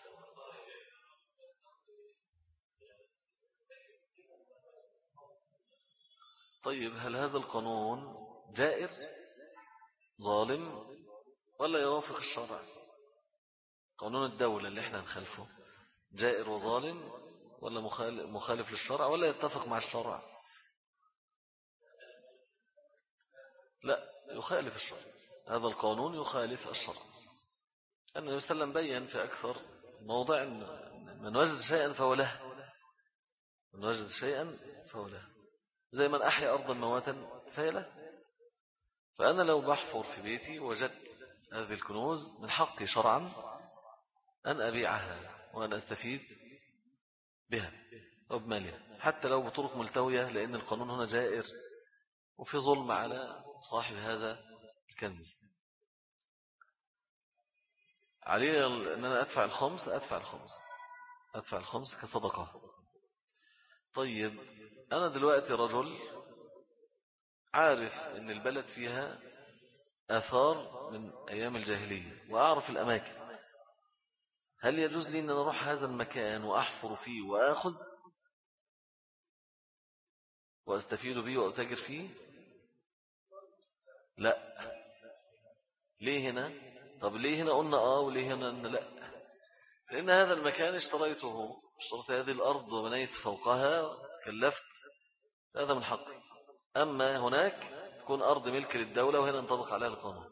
طيب هل هذا القانون جائر ظالم ولا يوافق الشرع. قانون الدولة اللي احنا نخالفه جائر وظالم ولا مخالف للشرع ولا يتفق مع الشرع. لا يخالف الشرع. هذا القانون يخالف الشرع. النبي صلى الله عليه وسلم بيّن في أكثر موضع من وجد شيئا فهو له. من وجد شيئا فهو له زي من أحيا أرضا مواتا فهي له. فأنا لو بحفر في بيتي وجدت هذه الكنوز من حقي شرعا أن أبيعها وأن أستفيد بها أو بمالها حتى لو بطرق ملتوية لأن القانون هنا جائر وفي ظلم على صاحب هذا الكنز. عليه أن أنا أدفع الخمس أدفع الخمس أدفع الخمس كصدقة. طيب أنا دلوقتي رجل عارف أن البلد فيها آثار من أيام الجاهلية وأعرف الأماكن. هل يجوز لي أن أروح هذا المكان وأحفر فيه وأخذ وأستفيد به وأتاجر فيه؟ لا. ليه هنا؟ طب ليه هنا قلنا آه وليه هنا أن لا؟ لأن هذا المكان اشتريته اشتريت هذه الأرض وبنيت فوقها كلفت هذا من حقي. أما هناك تكون أرض ملك للدولة وهنا ينطبق عليها القانون.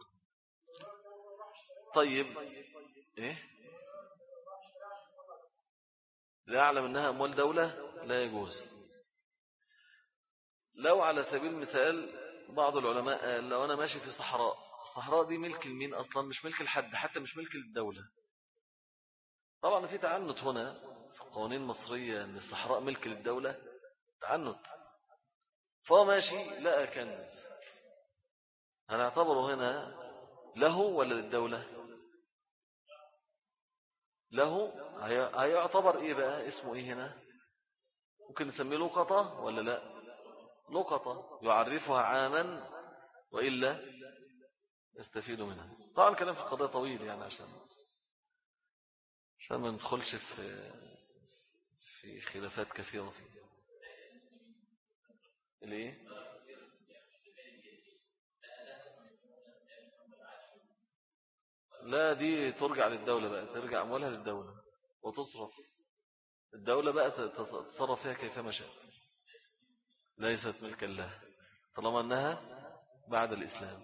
طيب إيه؟ لا يعلم أنها أموال دولة لا يجوز. لو على سبيل المثال بعض العلماء قال لو أنا ماشي في صحراء الصحراء دي ملك المين أصلا مش ملك الحد حتى مش ملك للدولة. طبعا في تعنت هنا في القوانين المصرية أن الصحراء ملك للدولة تعنت. فهو ماشي لقى كنز هنعتبره هنا له ولا للدولة؟ له. هيعتبر ايه بقى اسمه ايه هنا؟ ممكن نسميه لقطة ولا لا؟ لقطة يعرفها عاما وإلا يستفيد منها. طبعا كلام في القضاء طويل يعني عشان عشان ما ندخلش في في خلافات كثيرة فيه. ليه؟ لا دي ترجع للدولة بقى ترجع أموالها للدولة وتصرف. الدولة بقى تتصرف فيها كيفما شاءت ليست ملكا لها طالما أنها بعد الإسلام.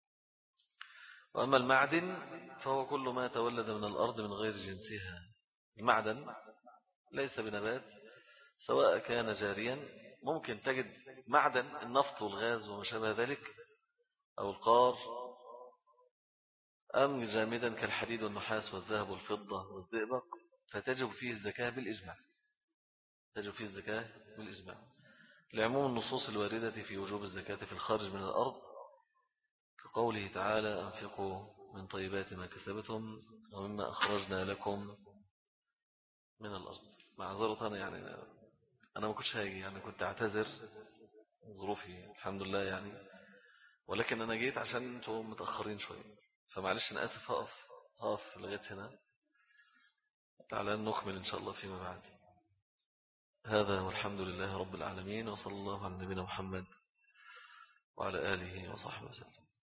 وأما المعدن فهو كل ما تولد من الأرض من غير جنسها المعدن ليس بنبات، سواء كان جاريا، ممكن تجد معدن النفط والغاز وما شابه ذلك أو القار، أم جامدا كالحديد والنحاس والذهب والفضة والزئبق، فتجب فيه الزكاة بالإجماع. تجب فيه الزكاة بالإجماع لعموم النصوص الواردة في وجوب الزكاة في الخارج من الأرض، كقوله تعالى: أنفقوا من طيبات ما كسبتم ومما أخرجنا لكم من الأرض. معذرة يعني أنا ما كنتش هاجي، يعني كنت أعتذر، ظروفي الحمد لله يعني، ولكن أنا جيت عشان أنتم متأخرين شوية، فمعلش أنا آسف. هقف هقف لغاية هنا، تعالى نكمل إن شاء الله فيما بعد. هذا والحمد لله رب العالمين، وصلى الله على نبينا محمد وعلى آله وصحبه وسلم.